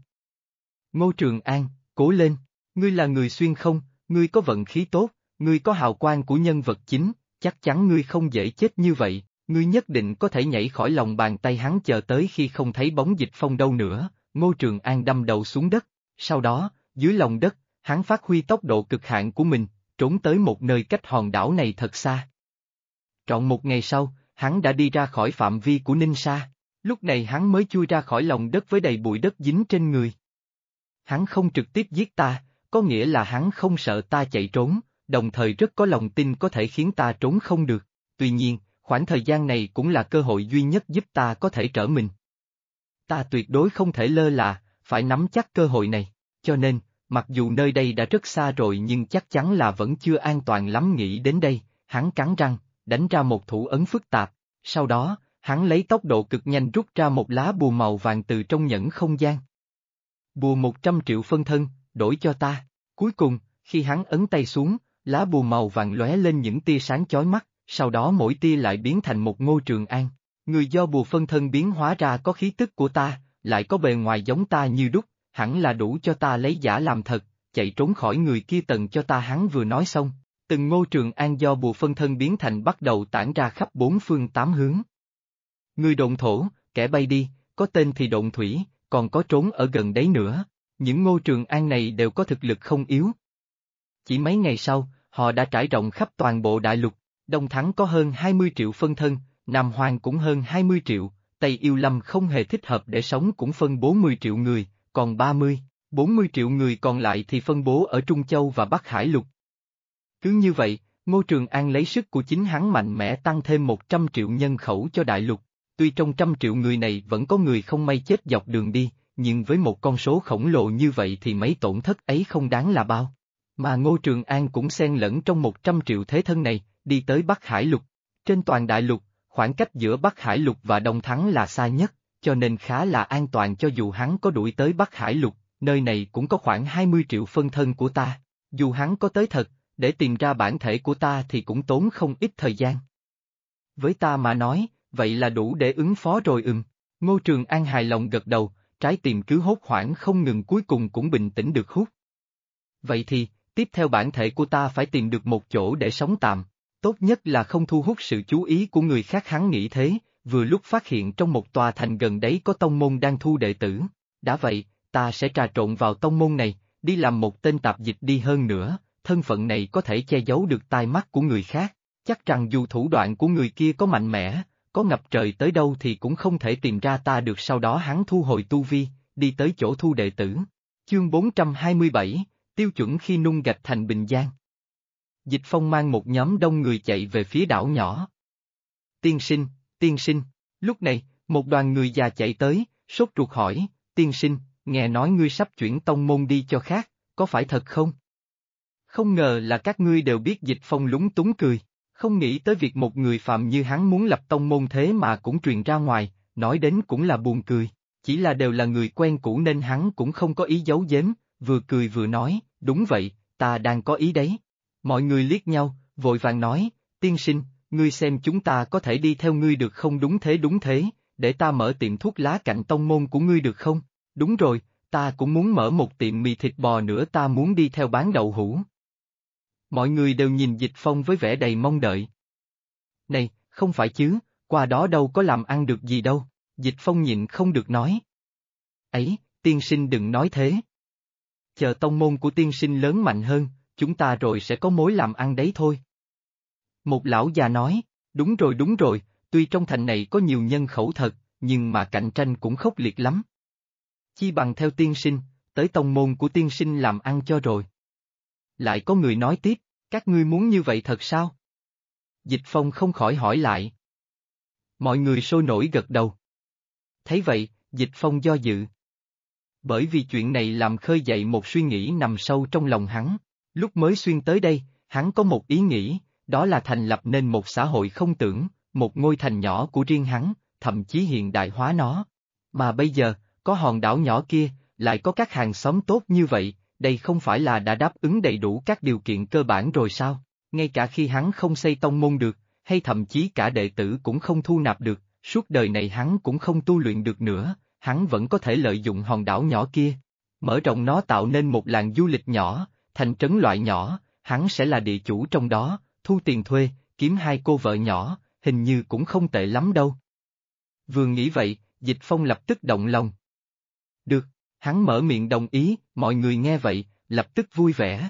Ngô Trường An, cố lên, ngươi là người xuyên không, ngươi có vận khí tốt, ngươi có hào quang của nhân vật chính, chắc chắn ngươi không dễ chết như vậy, ngươi nhất định có thể nhảy khỏi lòng bàn tay hắn. Chờ tới khi không thấy bóng Dịch Phong đâu nữa, Ngô Trường An đâm đầu xuống đất, sau đó, dưới lòng đất, hắn phát huy tốc độ cực hạn của mình, trốn tới một nơi cách hòn đảo này thật xa. Trọn một ngày sau, hắn đã đi ra khỏi phạm vi của Ninh Sa, lúc này hắn mới chui ra khỏi lòng đất với đầy bụi đất dính trên người. Hắn không trực tiếp giết ta, có nghĩa là hắn không sợ ta chạy trốn, đồng thời rất có lòng tin có thể khiến ta trốn không được. Tuy nhiên, khoảng thời gian này cũng là cơ hội duy nhất giúp ta có thể trở mình. Ta tuyệt đối không thể lơ là, phải nắm chắc cơ hội này, cho nên, mặc dù nơi đây đã rất xa rồi nhưng chắc chắn là vẫn chưa an toàn lắm. Nghĩ đến đây, hắn cắn răng, đánh ra một thủ ấn phức tạp, sau đó, hắn lấy tốc độ cực nhanh rút ra một lá bùa màu vàng từ trong nhẫn không gian. Bùa 100 triệu phân thân, đổi cho ta. Cuối cùng, khi hắn ấn tay xuống, lá bùa màu vàng lóe lên những tia sáng chói mắt, sau đó mỗi tia lại biến thành một Ngô Trường An. Người do bùa phân thân biến hóa ra có khí tức của ta, lại có bề ngoài giống ta như đúc, hẳn là đủ cho ta lấy giả làm thật, chạy trốn khỏi người kia tần cho ta. Hắn vừa nói xong, từng Ngô Trường An do bùa phân thân biến thành bắt đầu tản ra khắp bốn phương tám hướng. Người độn thổ, kẻ bay đi, có tên thì độn thủy, còn có trốn ở gần đấy nữa, những Ngô Trường An này đều có thực lực không yếu. Chỉ mấy ngày sau, họ đã trải rộng khắp toàn bộ đại lục, Đông Thắng có hơn 20 triệu phân thân, Nam Hoang cũng hơn 20 triệu, Tây Yêu Lâm không hề thích hợp để sống cũng phân 40 triệu người, còn 40 triệu người còn lại thì phân bố ở Trung Châu và Bắc Hải Lục. Cứ như vậy, Ngô Trường An lấy sức của chính hắn mạnh mẽ tăng thêm 100 triệu nhân khẩu cho đại lục. Tuy trong 100 triệu người này vẫn có người không may chết dọc đường đi, nhưng với một con số khổng lồ như vậy thì mấy tổn thất ấy không đáng là bao. Mà Ngô Trường An cũng xen lẫn trong 100 triệu thế thân này, đi tới Bắc Hải Lục. Trên toàn đại lục, khoảng cách giữa Bắc Hải Lục và Đông Thắng là xa nhất, cho nên khá là an toàn. Cho dù hắn có đuổi tới Bắc Hải Lục, nơi này cũng có khoảng 20 triệu phân thân của ta. Dù hắn có tới thật, để tìm ra bản thể của ta thì cũng tốn không ít thời gian. Với ta mà nói, vậy là đủ để ứng phó rồi. Ngô Trường An hài lòng gật đầu, trái tim cứ hốt hoảng không ngừng cuối cùng cũng bình tĩnh được hút. Vậy thì, tiếp theo bản thể của ta phải tìm được một chỗ để sống tạm, tốt nhất là không thu hút sự chú ý của người khác. Hắn nghĩ thế, vừa lúc phát hiện trong một tòa thành gần đấy có tông môn đang thu đệ tử. Đã vậy, ta sẽ trà trộn vào tông môn này, đi làm một tên tạp dịch đi. Hơn nữa, thân phận này có thể che giấu được tai mắt của người khác, chắc rằng dù thủ đoạn của người kia có mạnh mẽ, có ngập trời tới đâu thì cũng không thể tìm ra ta được. Sau đó hắn thu hồi tu vi, đi tới chỗ thu đệ tử. Chương 427, tiêu chuẩn khi nung gạch thành Bình Giang. Dịch Phong mang một nhóm đông người chạy về phía đảo nhỏ. Tiên sinh, lúc này, một đoàn người già chạy tới, sốt ruột hỏi, tiên sinh, nghe nói ngươi sắp chuyển tông môn đi cho khác, có phải thật không? Không ngờ là các ngươi đều biết. Dịch Phong lúng túng cười, không nghĩ tới việc một người phàm như hắn muốn lập tông môn thế mà cũng truyền ra ngoài, nói đến cũng là buồn cười, chỉ là đều là người quen cũ nên hắn cũng không có ý giấu giếm, vừa cười vừa nói, đúng vậy, ta đang có ý đấy. Mọi người liếc nhau, vội vàng nói, tiên sinh, ngươi xem chúng ta có thể đi theo ngươi được không? Đúng thế, để ta mở tiệm thuốc lá cạnh tông môn của ngươi được không? Đúng rồi, ta cũng muốn mở một tiệm mì thịt bò nữa, ta muốn đi theo bán đậu hũ. Mọi người đều nhìn Dịch Phong với vẻ đầy mong đợi. Này, không phải chứ, qua đó đâu có làm ăn được gì đâu, Dịch Phong nhịn không được nói. Ấy, tiên sinh đừng nói thế. Chờ tông môn của tiên sinh lớn mạnh hơn, chúng ta rồi sẽ có mối làm ăn đấy thôi. Một lão già nói, đúng rồi, tuy trong thành này có nhiều nhân khẩu thật, nhưng mà cạnh tranh cũng khốc liệt lắm. Chi bằng theo tiên sinh, tới tông môn của tiên sinh làm ăn cho rồi. Lại có người nói tiếp, các ngươi muốn như vậy thật sao? Dịch Phong không khỏi hỏi lại. Mọi người sôi nổi gật đầu. Thấy vậy, Dịch Phong do dự. Bởi vì chuyện này làm khơi dậy một suy nghĩ nằm sâu trong lòng hắn. Lúc mới xuyên tới đây, hắn có một ý nghĩ, đó là thành lập nên một xã hội không tưởng, một ngôi thành nhỏ của riêng hắn, thậm chí hiện đại hóa nó. Mà bây giờ, có hòn đảo nhỏ kia, lại có các hàng xóm tốt như vậy, đây không phải là đã đáp ứng đầy đủ các điều kiện cơ bản rồi sao? Ngay cả khi hắn không xây tông môn được, hay thậm chí cả đệ tử cũng không thu nạp được, suốt đời này hắn cũng không tu luyện được nữa, hắn vẫn có thể lợi dụng hòn đảo nhỏ kia, mở rộng nó tạo nên một làng du lịch nhỏ, thành trấn loại nhỏ, hắn sẽ là địa chủ trong đó, thu tiền thuê, kiếm hai cô vợ nhỏ, hình như cũng không tệ lắm đâu. Vừa nghĩ vậy, Dịch Phong lập tức động lòng. Được, hắn mở miệng đồng ý, mọi người nghe vậy, lập tức vui vẻ.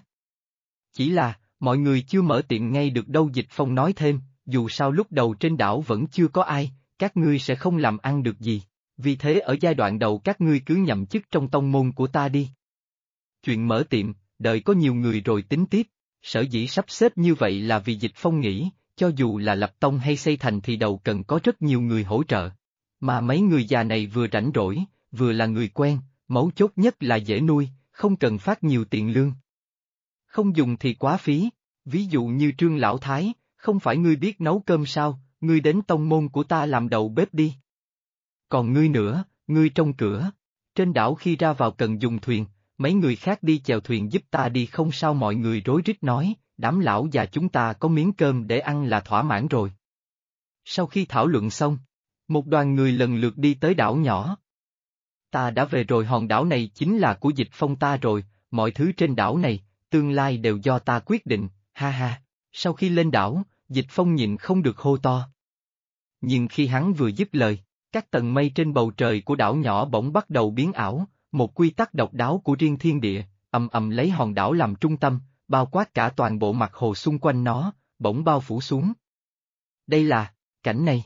Chỉ là, mọi người chưa mở tiệm ngay được đâu. Dịch Phong nói thêm, dù sao lúc đầu trên đảo vẫn chưa có ai, các ngươi sẽ không làm ăn được gì, vì thế ở giai đoạn đầu các ngươi cứ nhậm chức trong tông môn của ta đi. Chuyện mở tiệm, đợi có nhiều người rồi tính tiếp, sở dĩ sắp xếp như vậy là vì Dịch Phong nghĩ, cho dù là lập tông hay xây thành thì đầu cần có rất nhiều người hỗ trợ. Mà mấy người già này vừa rảnh rỗi, vừa là người quen, mấu chốt nhất là dễ nuôi, không cần phát nhiều tiền lương. Không dùng thì quá phí, ví dụ như Trương Lão Thái, không phải ngươi biết nấu cơm sao, ngươi đến tông môn của ta làm đầu bếp đi. Còn ngươi nữa, ngươi trông cửa, trên đảo khi ra vào cần dùng thuyền, mấy người khác đi chèo thuyền giúp ta đi không sao. Mọi người rối rít nói, đám lão già chúng ta có miếng cơm để ăn là thỏa mãn rồi. Sau khi thảo luận xong, một đoàn người lần lượt đi tới đảo nhỏ. Ta đã về rồi, hòn đảo này chính là của Dịch Phong ta rồi, mọi thứ trên đảo này, tương lai đều do ta quyết định, ha ha. Sau khi lên đảo, Dịch Phong nhịn không được hô to. Nhưng khi hắn vừa dứt lời, các tầng mây trên bầu trời của đảo nhỏ bỗng bắt đầu biến ảo, một quy tắc độc đáo của riêng thiên địa, ầm ầm lấy hòn đảo làm trung tâm, bao quát cả toàn bộ mặt hồ xung quanh nó, bỗng bao phủ xuống. Đây là, cảnh này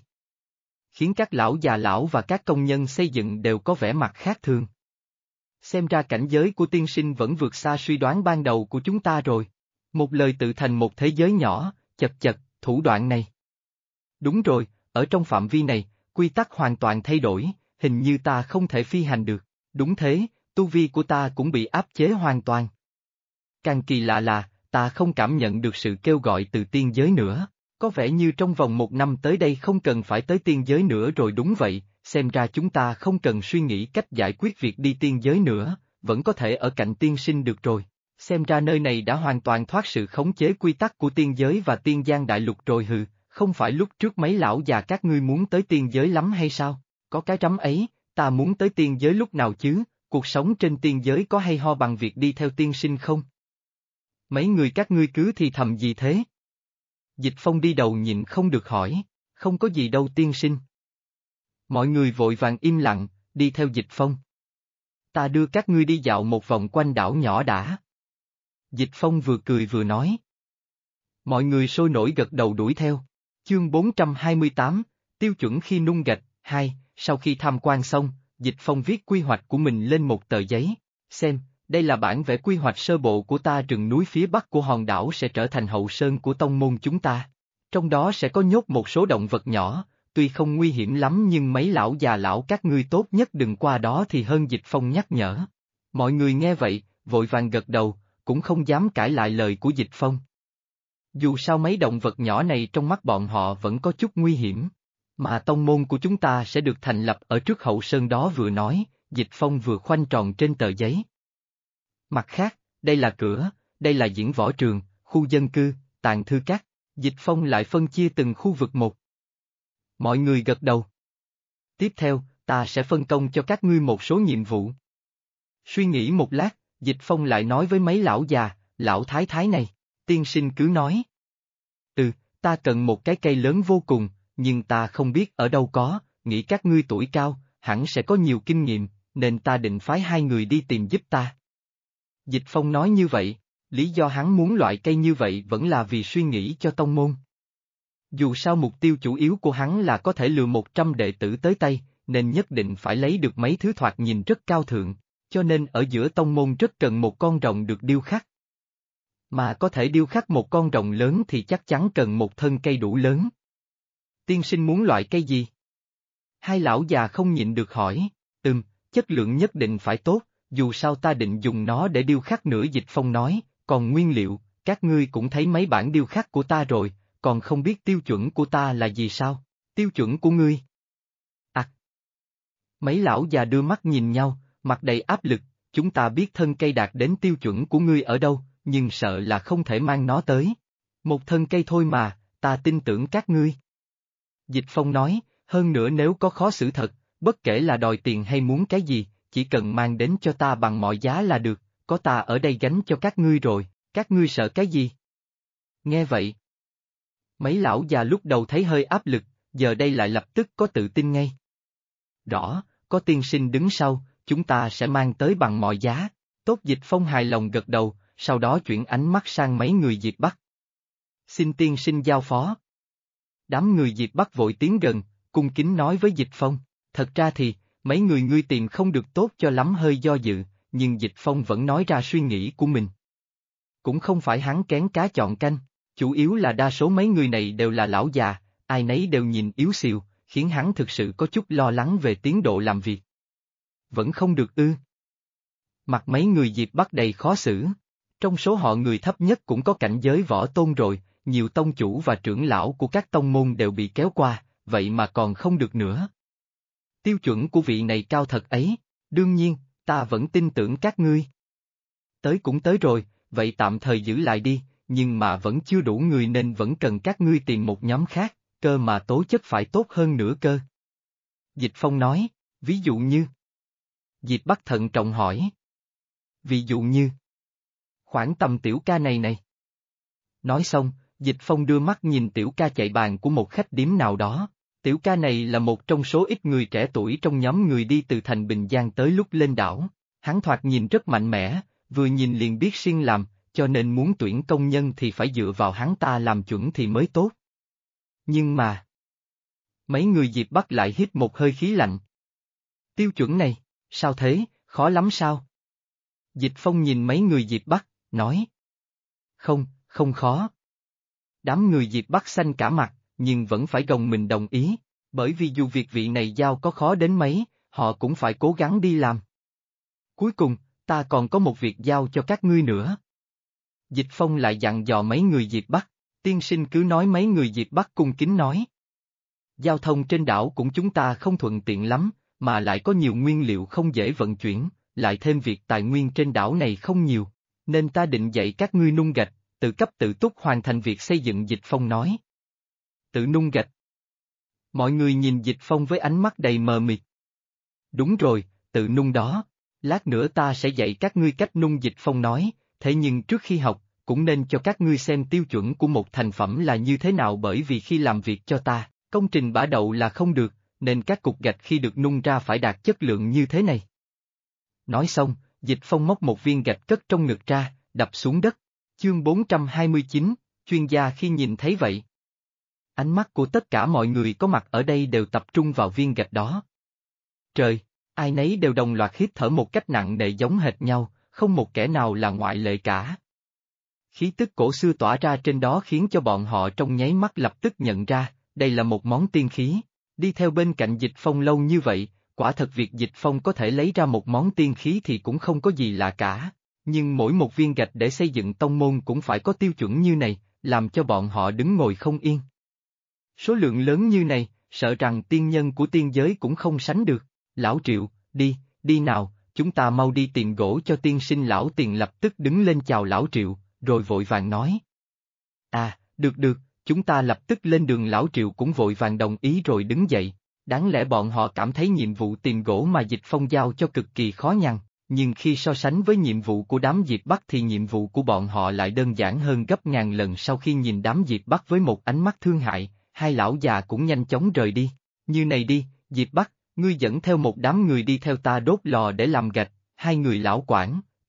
khiến các lão già lão và các công nhân xây dựng đều có vẻ mặt khác thường. Xem ra cảnh giới của tiên sinh vẫn vượt xa suy đoán ban đầu của chúng ta rồi. Một lời tự thành một thế giới nhỏ, chật chật, thủ đoạn này. Đúng rồi, ở trong phạm vi này, quy tắc hoàn toàn thay đổi, hình như ta không thể phi hành được. Đúng thế, tu vi của ta cũng bị áp chế hoàn toàn. Càng kỳ lạ là, ta không cảm nhận được sự kêu gọi từ tiên giới nữa. Có vẻ như trong vòng 1 năm tới đây không cần phải tới tiên giới nữa rồi. Đúng vậy, xem ra chúng ta không cần suy nghĩ cách giải quyết việc đi tiên giới nữa, vẫn có thể ở cạnh tiên sinh được rồi. Xem ra nơi này đã hoàn toàn thoát sự khống chế quy tắc của tiên giới và tiên giang đại lục rồi. Hừ, không phải lúc trước mấy lão già các ngươi muốn tới tiên giới lắm hay sao? Có cái rắm ấy, ta muốn tới tiên giới lúc nào chứ, cuộc sống trên tiên giới có hay ho bằng việc đi theo tiên sinh không? Mấy người các ngươi cứ thì thầm gì thế? Dịch Phong đi đầu nhịn không được hỏi, không có gì đâu tiên sinh. Mọi người vội vàng im lặng, đi theo Dịch Phong. Ta đưa các ngươi đi dạo một vòng quanh đảo nhỏ đã. Dịch Phong vừa cười vừa nói. Mọi người sôi nổi gật đầu đuổi theo. Chương 428, tiêu chuẩn khi nung gạch, 2, sau khi tham quan xong, Dịch Phong viết quy hoạch của mình lên một tờ giấy. Xem, đây là bản vẽ quy hoạch sơ bộ của ta. Rừng núi phía bắc của hòn đảo sẽ trở thành hậu sơn của tông môn chúng ta. Trong đó sẽ có nhốt một số động vật nhỏ, tuy không nguy hiểm lắm nhưng mấy lão già lão các ngươi tốt nhất đừng qua đó thì hơn. Dịch Phong nhắc nhở. Mọi người nghe vậy, vội vàng gật đầu, cũng không dám cãi lại lời của Dịch Phong. Dù sao mấy động vật nhỏ này trong mắt bọn họ vẫn có chút nguy hiểm. Mà tông môn của chúng ta sẽ được thành lập ở trước hậu sơn đó. Vừa nói, Dịch Phong vừa khoanh tròn trên tờ giấy. Mặt khác, đây là cửa, đây là diễn võ trường, khu dân cư, tàng thư các. Dịch Phong lại phân chia từng khu vực một. Mọi người gật đầu. Tiếp theo, ta sẽ phân công cho các ngươi một số nhiệm vụ. Suy nghĩ một lát, Dịch Phong lại nói với mấy lão già, lão thái thái này, tiên sinh cứ nói. Ta cần một cái cây lớn vô cùng, nhưng ta không biết ở đâu có, nghĩ các ngươi tuổi cao, hẳn sẽ có nhiều kinh nghiệm, nên ta định phái 2 người đi tìm giúp ta. Dịch Phong nói như vậy, lý do hắn muốn loại cây như vậy vẫn là vì suy nghĩ cho tông môn. Dù sao mục tiêu chủ yếu của hắn là có thể lừa 100 đệ tử tới tay, nên nhất định phải lấy được mấy thứ thoạt nhìn rất cao thượng, cho nên ở giữa tông môn rất cần một con rồng được điêu khắc. Mà có thể điêu khắc một con rồng lớn thì chắc chắn cần một thân cây đủ lớn. Tiên sinh muốn loại cây gì? Hai lão già không nhịn được hỏi, chất lượng nhất định phải tốt, dù sao ta định dùng nó để điêu khắc nữa. Dịch Phong nói, còn nguyên liệu, các ngươi cũng thấy mấy bản điêu khắc của ta rồi, còn không biết tiêu chuẩn của ta là gì sao? Tiêu chuẩn của ngươi? Mấy lão già đưa mắt nhìn nhau, mặt đầy áp lực, chúng ta biết thân cây đạt đến tiêu chuẩn của ngươi ở đâu, nhưng sợ là không thể mang nó tới. Một thân cây thôi mà, ta tin tưởng các ngươi. Dịch Phong nói, hơn nữa nếu có khó xử thật, bất kể là đòi tiền hay muốn cái gì, chỉ cần mang đến cho ta bằng mọi giá là được, có ta ở đây gánh cho các ngươi rồi, các ngươi sợ cái gì? Nghe vậy, mấy lão già lúc đầu thấy hơi áp lực, giờ đây lại lập tức có tự tin ngay. Rõ, có tiên sinh đứng sau, chúng ta sẽ mang tới bằng mọi giá. Tốt. Dịch Phong hài lòng gật đầu, sau đó chuyển ánh mắt sang mấy người Diệp Bắc. Xin tiên sinh giao phó. Đám người Diệp Bắc vội tiến gần, cung kính nói với Dịch Phong, thật ra thì, mấy người ngươi tìm không được tốt cho lắm, hơi do dự, nhưng Dịch Phong vẫn nói ra suy nghĩ của mình. Cũng không phải hắn kén cá chọn canh, chủ yếu là đa số mấy người này đều là lão già, ai nấy đều nhìn yếu xìu, khiến hắn thực sự có chút lo lắng về tiến độ làm việc. Vẫn không được ư? Mặt mấy người Diệp Bắc đầy khó xử. Trong số họ người thấp nhất cũng có cảnh giới võ tôn rồi, nhiều tông chủ và trưởng lão của các tông môn đều bị kéo qua, vậy mà còn không được nữa. Tiêu chuẩn của vị này cao thật ấy, đương nhiên, ta vẫn tin tưởng các ngươi. Tới cũng tới rồi, vậy tạm thời giữ lại đi, nhưng mà vẫn chưa đủ người nên vẫn cần các ngươi tìm một nhóm khác, cơ mà tố chất phải tốt hơn nữa cơ. Dịch Phong nói, ví dụ như. Diệp Bắc thận trọng hỏi. Ví dụ như. Khoảng tầm tiểu ca này. Nói xong, Dịch Phong đưa mắt nhìn tiểu ca chạy bàn của một khách điếm nào đó. Tiểu ca này là một trong số ít người trẻ tuổi trong nhóm người đi từ thành Bình Giang tới lúc lên đảo. Hắn thoạt nhìn rất mạnh mẽ, vừa nhìn liền biết siêng làm, cho nên muốn tuyển công nhân thì phải dựa vào hắn ta làm chuẩn thì mới tốt. Nhưng mà. Mấy người Diệp Bắc lại hít một hơi khí lạnh. Tiêu chuẩn này, sao thế, khó lắm sao? Dịch Phong nhìn mấy người Diệp Bắc, nói. Không khó. Đám người Diệp Bắc xanh cả mặt, nhưng vẫn phải gồng mình đồng ý, bởi vì dù việc vị này giao có khó đến mấy, họ cũng phải cố gắng đi làm. Cuối cùng, ta còn có một việc giao cho các ngươi nữa. Dịch Phong lại dặn dò mấy người Diệp Bắc, tiên sinh cứ nói. Mấy người Diệp Bắc cung kính nói. Giao thông trên đảo cũng chúng ta không thuận tiện lắm, mà lại có nhiều nguyên liệu không dễ vận chuyển, lại thêm việc tài nguyên trên đảo này không nhiều, nên ta định dạy các ngươi nung gạch, tự cấp tự túc hoàn thành việc xây dựng. Dịch Phong nói. Tự nung gạch. Mọi người nhìn Dịch Phong với ánh mắt đầy mờ mịt. Đúng rồi, tự nung đó, lát nữa ta sẽ dạy các ngươi cách nung. Dịch Phong nói, thế nhưng trước khi học, cũng nên cho các ngươi xem tiêu chuẩn của một thành phẩm là như thế nào, bởi vì khi làm việc cho ta, công trình bã đậu là không được, nên các cục gạch khi được nung ra phải đạt chất lượng như thế này. Nói xong, Dịch Phong móc một viên gạch cất trong ngực ra, đập xuống đất. Chương 429, chuyên gia khi nhìn thấy vậy. Ánh mắt của tất cả mọi người có mặt ở đây đều tập trung vào viên gạch đó. Trời, ai nấy đều đồng loạt hít thở một cách nặng nề giống hệt nhau, không một kẻ nào là ngoại lệ cả. Khí tức cổ xưa tỏa ra trên đó khiến cho bọn họ trong nháy mắt lập tức nhận ra, đây là một món tiên khí. Đi theo bên cạnh Dịch Phong lâu như vậy, quả thật việc Dịch Phong có thể lấy ra một món tiên khí thì cũng không có gì lạ cả. Nhưng mỗi một viên gạch để xây dựng tông môn cũng phải có tiêu chuẩn như này, làm cho bọn họ đứng ngồi không yên. Số lượng lớn như này, sợ rằng tiên nhân của tiên giới cũng không sánh được. Lão Triệu, đi nào, chúng ta mau đi tìm gỗ cho tiên sinh. Lão Tiền lập tức đứng lên chào Lão Triệu, rồi vội vàng nói. Được, chúng ta lập tức lên đường. Lão Triệu cũng vội vàng đồng ý rồi đứng dậy. Đáng lẽ bọn họ cảm thấy nhiệm vụ tìm gỗ mà Dịch Phong giao cho cực kỳ khó nhằn, nhưng khi so sánh với nhiệm vụ của đám Diệp Bắc thì nhiệm vụ của bọn họ lại đơn giản hơn gấp ngàn lần. Sau khi nhìn đám Diệp Bắc với một ánh mắt thương hại, hai lão già cũng nhanh chóng rời đi. Như này đi, Diệp Bắc, ngươi dẫn theo một đám người đi theo ta đốt lò để làm gạch. Hai người lão quản,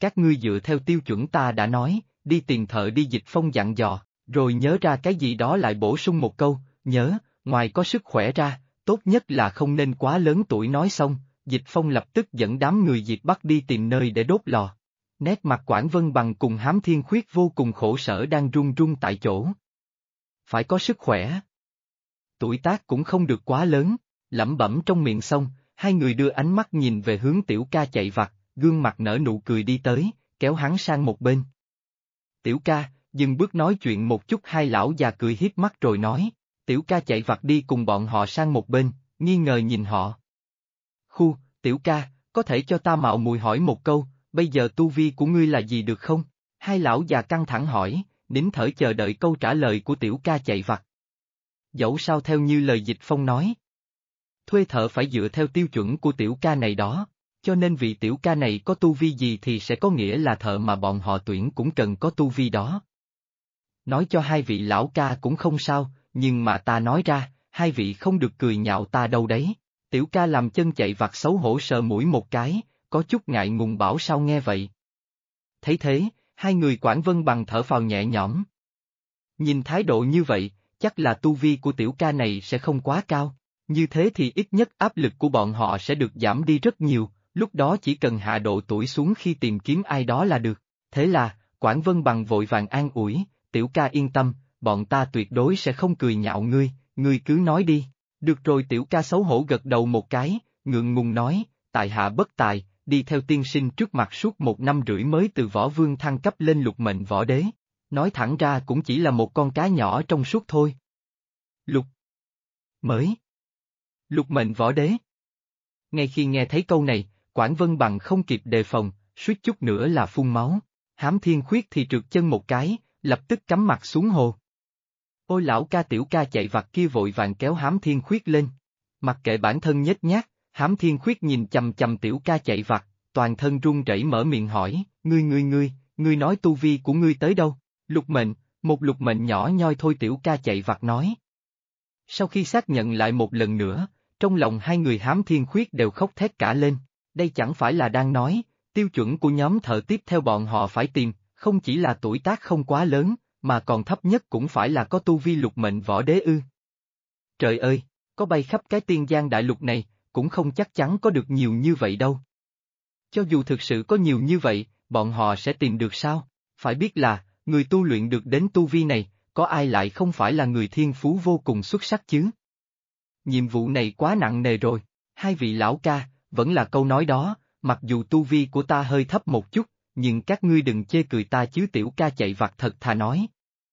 các ngươi dựa theo tiêu chuẩn ta đã nói, đi tìm thợ đi. Dịch Phong dặn dò, rồi nhớ ra cái gì đó lại bổ sung một câu, nhớ, ngoài có sức khỏe ra, tốt nhất là không nên quá lớn tuổi. Nói xong, Dịch Phong lập tức dẫn đám người Diệp Bắc đi tìm nơi để đốt lò. Nét mặt Quảng Vân Bằng cùng Hám Thiên Khuyết vô cùng khổ sở đang run run tại chỗ. Phải có sức khỏe. Tuổi tác cũng không được quá lớn, lẩm bẩm trong miệng xong, hai người đưa ánh mắt nhìn về hướng Tiểu Ca chạy vặt, gương mặt nở nụ cười đi tới, kéo hắn sang một bên. Tiểu Ca, dừng bước nói chuyện một chút. Hai lão già cười hiếp mắt rồi nói, Tiểu Ca chạy vặt đi cùng bọn họ sang một bên, nghi ngờ nhìn họ. Khu, Tiểu Ca, có thể cho ta mạo muội hỏi một câu, bây giờ tu vi của ngươi là gì được không? Hai lão già căng thẳng hỏi, nín thở chờ đợi câu trả lời của Tiểu Ca chạy vặt. Dẫu sao theo như lời Dịch Phong nói, thuê thợ phải dựa theo tiêu chuẩn của Tiểu Ca này đó, cho nên vị Tiểu Ca này có tu vi gì thì sẽ có nghĩa là thợ mà bọn họ tuyển cũng cần có tu vi đó. Nói cho hai vị lão ca cũng không sao, nhưng mà ta nói ra, hai vị không được cười nhạo ta đâu đấy. Tiểu Ca làm chân chạy vặt xấu hổ sờ mũi một cái, có chút ngại ngùng bảo sao nghe vậy. Thấy thế, hai người Quảng Vân Bằng thở phào nhẹ nhõm. Nhìn thái độ như vậy, chắc là tu vi của Tiểu Ca này sẽ không quá cao, như thế thì ít nhất áp lực của bọn họ sẽ được giảm đi rất nhiều, lúc đó chỉ cần hạ độ tuổi xuống khi tìm kiếm ai đó là được. Thế là, Quảng Vân Bằng vội vàng an ủi, Tiểu Ca yên tâm, bọn ta tuyệt đối sẽ không cười nhạo ngươi cứ nói đi. Được rồi. Tiểu Ca xấu hổ gật đầu một cái, ngượng ngùng nói, tại hạ bất tài, đi theo tiên sinh trước mặt suốt 1 năm rưỡi mới từ võ vương thăng cấp lên lục mệnh võ đế. Nói thẳng ra cũng chỉ là một con cá nhỏ trong suốt thôi. Lục mệnh võ đế. Ngay khi nghe thấy câu này, Quảng Vân Bằng không kịp đề phòng, suýt chút nữa là phun máu. Hám Thiên Khuyết thì trượt chân một cái, lập tức cắm mặt xuống hồ. Ôi lão ca. Tiểu Ca chạy vặt kia vội vàng kéo Hám Thiên Khuyết lên. Mặc kệ bản thân nhếch nhác, Hám Thiên Khuyết nhìn chằm chằm Tiểu Ca chạy vặt, toàn thân run rẩy mở miệng hỏi, ngươi nói tu vi của ngươi tới đâu? Lục mệnh, một lục mệnh nhỏ nhoi thôi. Tiểu Ca chạy vặt nói. Sau khi xác nhận lại một lần nữa, trong lòng hai người Hám Thiên Khuyết đều khóc thét cả lên. Đây chẳng phải là đang nói, tiêu chuẩn của nhóm thợ tiếp theo bọn họ phải tìm, không chỉ là tuổi tác không quá lớn, mà còn thấp nhất cũng phải là có tu vi lục mệnh võ đế ư. Trời ơi, có bay khắp cái tiên giang đại lục này, cũng không chắc chắn có được nhiều như vậy đâu. Cho dù thực sự có nhiều như vậy, bọn họ sẽ tìm được sao? Phải biết là, người tu luyện được đến tu vi này, có ai lại không phải là người thiên phú vô cùng xuất sắc chứ? Nhiệm vụ này quá nặng nề rồi. Hai vị lão ca, vẫn là câu nói đó, mặc dù tu vi của ta hơi thấp một chút, nhưng các ngươi đừng chê cười ta chứ. Tiểu Ca chạy vặt thật thà nói.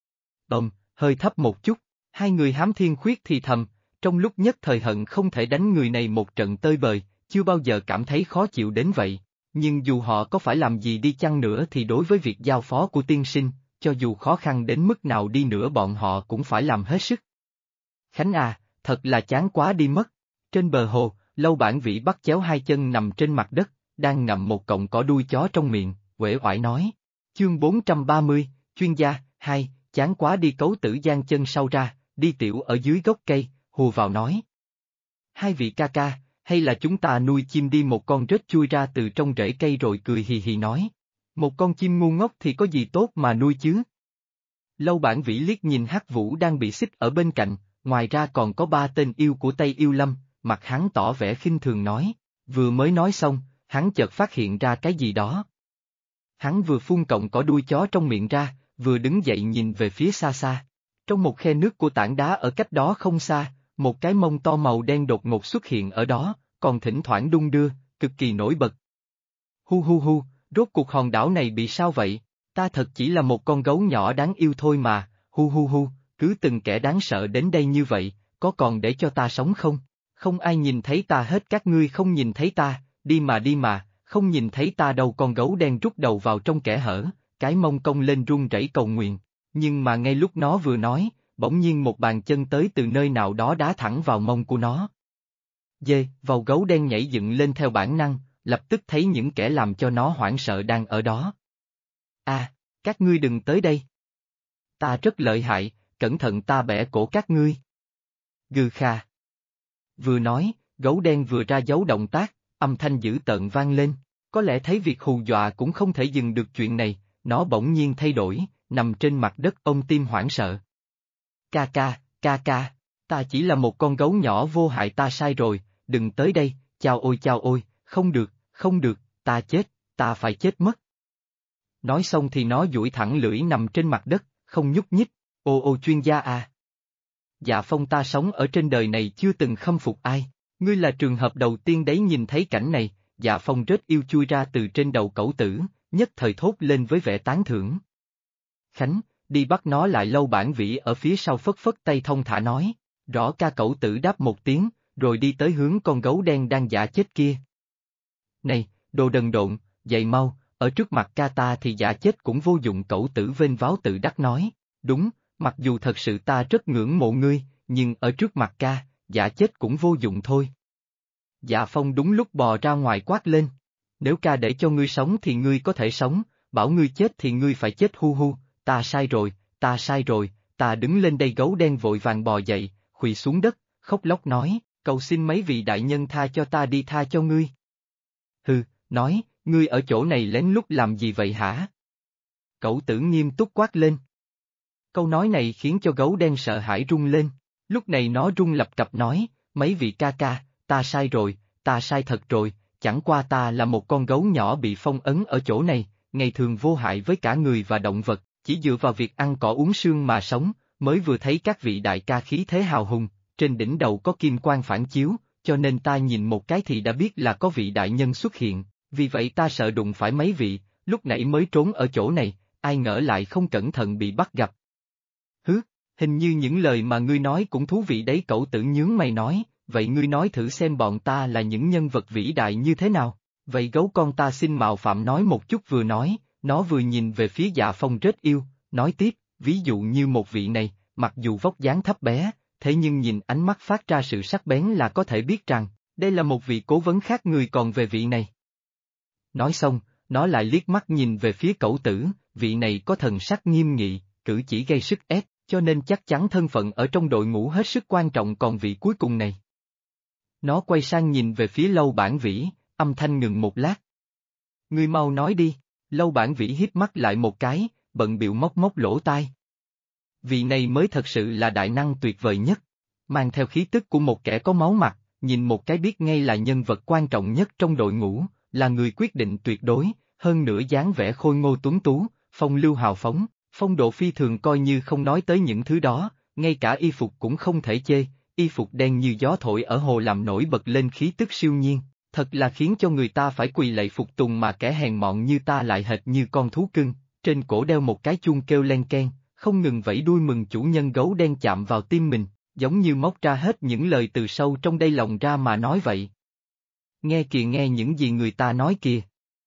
Hơi thấp một chút. Hai người Hám Thiên Khuyết thì thầm, trong lúc nhất thời hận không thể đánh người này một trận tơi bời, chưa bao giờ cảm thấy khó chịu đến vậy. Nhưng dù họ có phải làm gì đi chăng nữa thì đối với việc giao phó của tiên sinh, cho dù khó khăn đến mức nào đi nữa bọn họ cũng phải làm hết sức. Khánh à, thật là chán quá đi mất. Trên bờ hồ, Lâu Bản Vĩ bắt chéo hai chân nằm trên mặt đất, đang ngậm một cọng cỏ đuôi chó trong miệng, uể oải nói. Chương 430, chuyên gia, 2, chán quá đi. Cấu Tử giang chân sau ra, đi tiểu ở dưới gốc cây, hùa vào nói. Hai vị ca ca, hay là chúng ta nuôi chim đi. Một con rết chui ra từ trong rễ cây rồi cười hì hì nói. Một con chim ngu ngốc thì có gì tốt mà nuôi chứ? Lâu Bản Vĩ liếc nhìn Hắc Vũ đang bị xích ở bên cạnh, ngoài ra còn có 3 tên yêu của Tây Yêu Lâm, mặt hắn tỏ vẻ khinh thường nói. Vừa mới nói xong, hắn chợt phát hiện ra cái gì đó. Hắn vừa phun cọng cỏ đuôi chó trong miệng ra, vừa đứng dậy nhìn về phía xa xa. Trong một khe nước của tảng đá ở cách đó không xa, một cái mông to màu đen đột ngột xuất hiện ở đó, còn thỉnh thoảng đung đưa, cực kỳ nổi bật. Hu, rốt cuộc hòn đảo này bị sao vậy? Ta thật chỉ là một con gấu nhỏ đáng yêu thôi mà. Hu, cứ từng kẻ đáng sợ đến đây như vậy, có còn để cho ta sống không? Không ai nhìn thấy ta hết. Các ngươi không nhìn thấy ta, đi mà, không nhìn thấy ta đâu. Con gấu đen rút đầu vào trong kẽ hở, cái mông cong lên run rẩy cầu nguyện. Nhưng mà ngay lúc nó vừa nói, bỗng nhiên một bàn chân tới từ nơi nào đó đá thẳng vào mông của nó. Vào gấu đen nhảy dựng lên theo bản năng, lập tức thấy những kẻ làm cho nó hoảng sợ đang ở đó. Các ngươi đừng tới đây. Ta rất lợi hại, cẩn thận ta bẻ cổ các ngươi. Gừ kha. Vừa nói, gấu đen vừa ra dấu động tác, âm thanh dữ tợn vang lên. Có lẽ thấy việc hù dọa cũng không thể dừng được chuyện này, nó bỗng nhiên thay đổi, nằm trên mặt đất ôm tim hoảng sợ. Ca, ta chỉ là một con gấu nhỏ vô hại, ta sai rồi, đừng tới đây, chao ôi, không được, ta phải chết mất. Nói xong thì nó duỗi thẳng lưỡi nằm trên mặt đất, không nhúc nhích, ô chuyên gia à. Dạ Phong, ta sống ở trên đời này chưa từng khâm phục ai, ngươi là trường hợp đầu tiên đấy. Nhìn thấy cảnh này, Dạ Phong rết yêu chui ra từ trên đầu cẩu tử, nhất thời thốt lên với vẻ tán thưởng. Khánh, đi bắt nó lại. Lâu Bản Vĩ ở phía sau phất phất tay thông thả nói, rõ ca. Cẩu tử đáp một tiếng, rồi đi tới hướng con gấu đen đang giả chết kia. Này, đồ đần độn, dậy mau, ở trước mặt ca ta thì giả chết cũng vô dụng. Cẩu tử vênh váo tự đắc nói, đúng, mặc dù thật sự ta rất ngưỡng mộ ngươi, nhưng ở trước mặt ca, giả chết cũng vô dụng thôi. Dạ Phong đúng lúc bò ra ngoài quát lên, nếu ca để cho ngươi sống thì ngươi có thể sống, bảo ngươi chết thì ngươi phải chết. Hu, ta sai rồi, ta đứng lên đây. Gấu đen vội vàng bò dậy, khuỵu xuống đất, khóc lóc nói, cầu xin mấy vị đại nhân tha cho ta đi, tha cho ngươi. Hừ, nói, ngươi ở chỗ này lén lút làm gì vậy hả? Cẩu tử nghiêm túc quát lên. Câu nói này khiến cho gấu đen sợ hãi run lên, lúc này nó run lập cập nói, mấy vị ca, ta sai rồi, ta sai thật rồi, chẳng qua ta là một con gấu nhỏ bị phong ấn ở chỗ này, ngày thường vô hại với cả người và động vật, chỉ dựa vào việc ăn cỏ uống sương mà sống, mới vừa thấy các vị đại ca khí thế hào hùng, trên đỉnh đầu có kim quang phản chiếu, cho nên ta nhìn một cái thì đã biết là có vị đại nhân xuất hiện, vì vậy ta sợ đụng phải mấy vị, lúc nãy mới trốn ở chỗ này, ai ngờ lại không cẩn thận bị bắt gặp. Hình như những lời mà ngươi nói cũng thú vị đấy. Cẩu tử nhướng mày nói, vậy ngươi nói thử xem bọn ta là những nhân vật vĩ đại như thế nào. Vậy gấu con, ta xin mạo phạm nói một chút. Vừa nói, nó vừa nhìn về phía Dạ Phong rết yêu, nói tiếp, ví dụ như một vị này, mặc dù vóc dáng thấp bé, thế nhưng nhìn ánh mắt phát ra sự sắc bén là có thể biết rằng, đây là một vị cố vấn khác người. Còn về vị này. Nói xong, nó lại liếc mắt nhìn về phía cẩu tử, vị này có thần sắc nghiêm nghị, cử chỉ gây sức ép, cho nên chắc chắn thân phận ở trong đội ngũ hết sức quan trọng. Còn vị cuối cùng này. Nó quay sang nhìn về phía Lâu Bản Vĩ, âm thanh ngừng một lát. Ngươi mau nói đi. Lâu Bản Vĩ híp mắt lại một cái, bận bịu móc lỗ tai. Vị này mới thật sự là đại năng tuyệt vời nhất, mang theo khí tức của một kẻ có máu mặt, nhìn một cái biết ngay là nhân vật quan trọng nhất trong đội ngũ, là người quyết định tuyệt đối, hơn nữa dáng vẻ khôi ngô tuấn tú, phong lưu hào phóng, phong độ phi thường. Coi như không nói tới những thứ đó, ngay cả y phục cũng không thể chê, y phục đen như gió thổi ở hồ làm nổi bật lên khí tức siêu nhiên, thật là khiến cho người ta phải quỳ lạy phục tùng. Mà kẻ hèn mọn như ta lại hệt như con thú cưng, trên cổ đeo một cái chuông kêu len keng, không ngừng vẫy đuôi mừng chủ nhân. Gấu đen chạm vào tim mình, giống như móc ra hết những lời từ sâu trong đây lòng ra mà nói vậy. Nghe kìa, nghe những gì người ta nói kìa.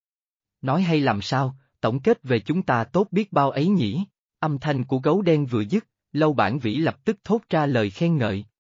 Nói hay làm sao, tổng kết về chúng ta tốt biết bao ấy nhỉ. Âm thanh của gấu đen vừa dứt, Lâu Bản Vĩ lập tức thốt ra lời khen ngợi,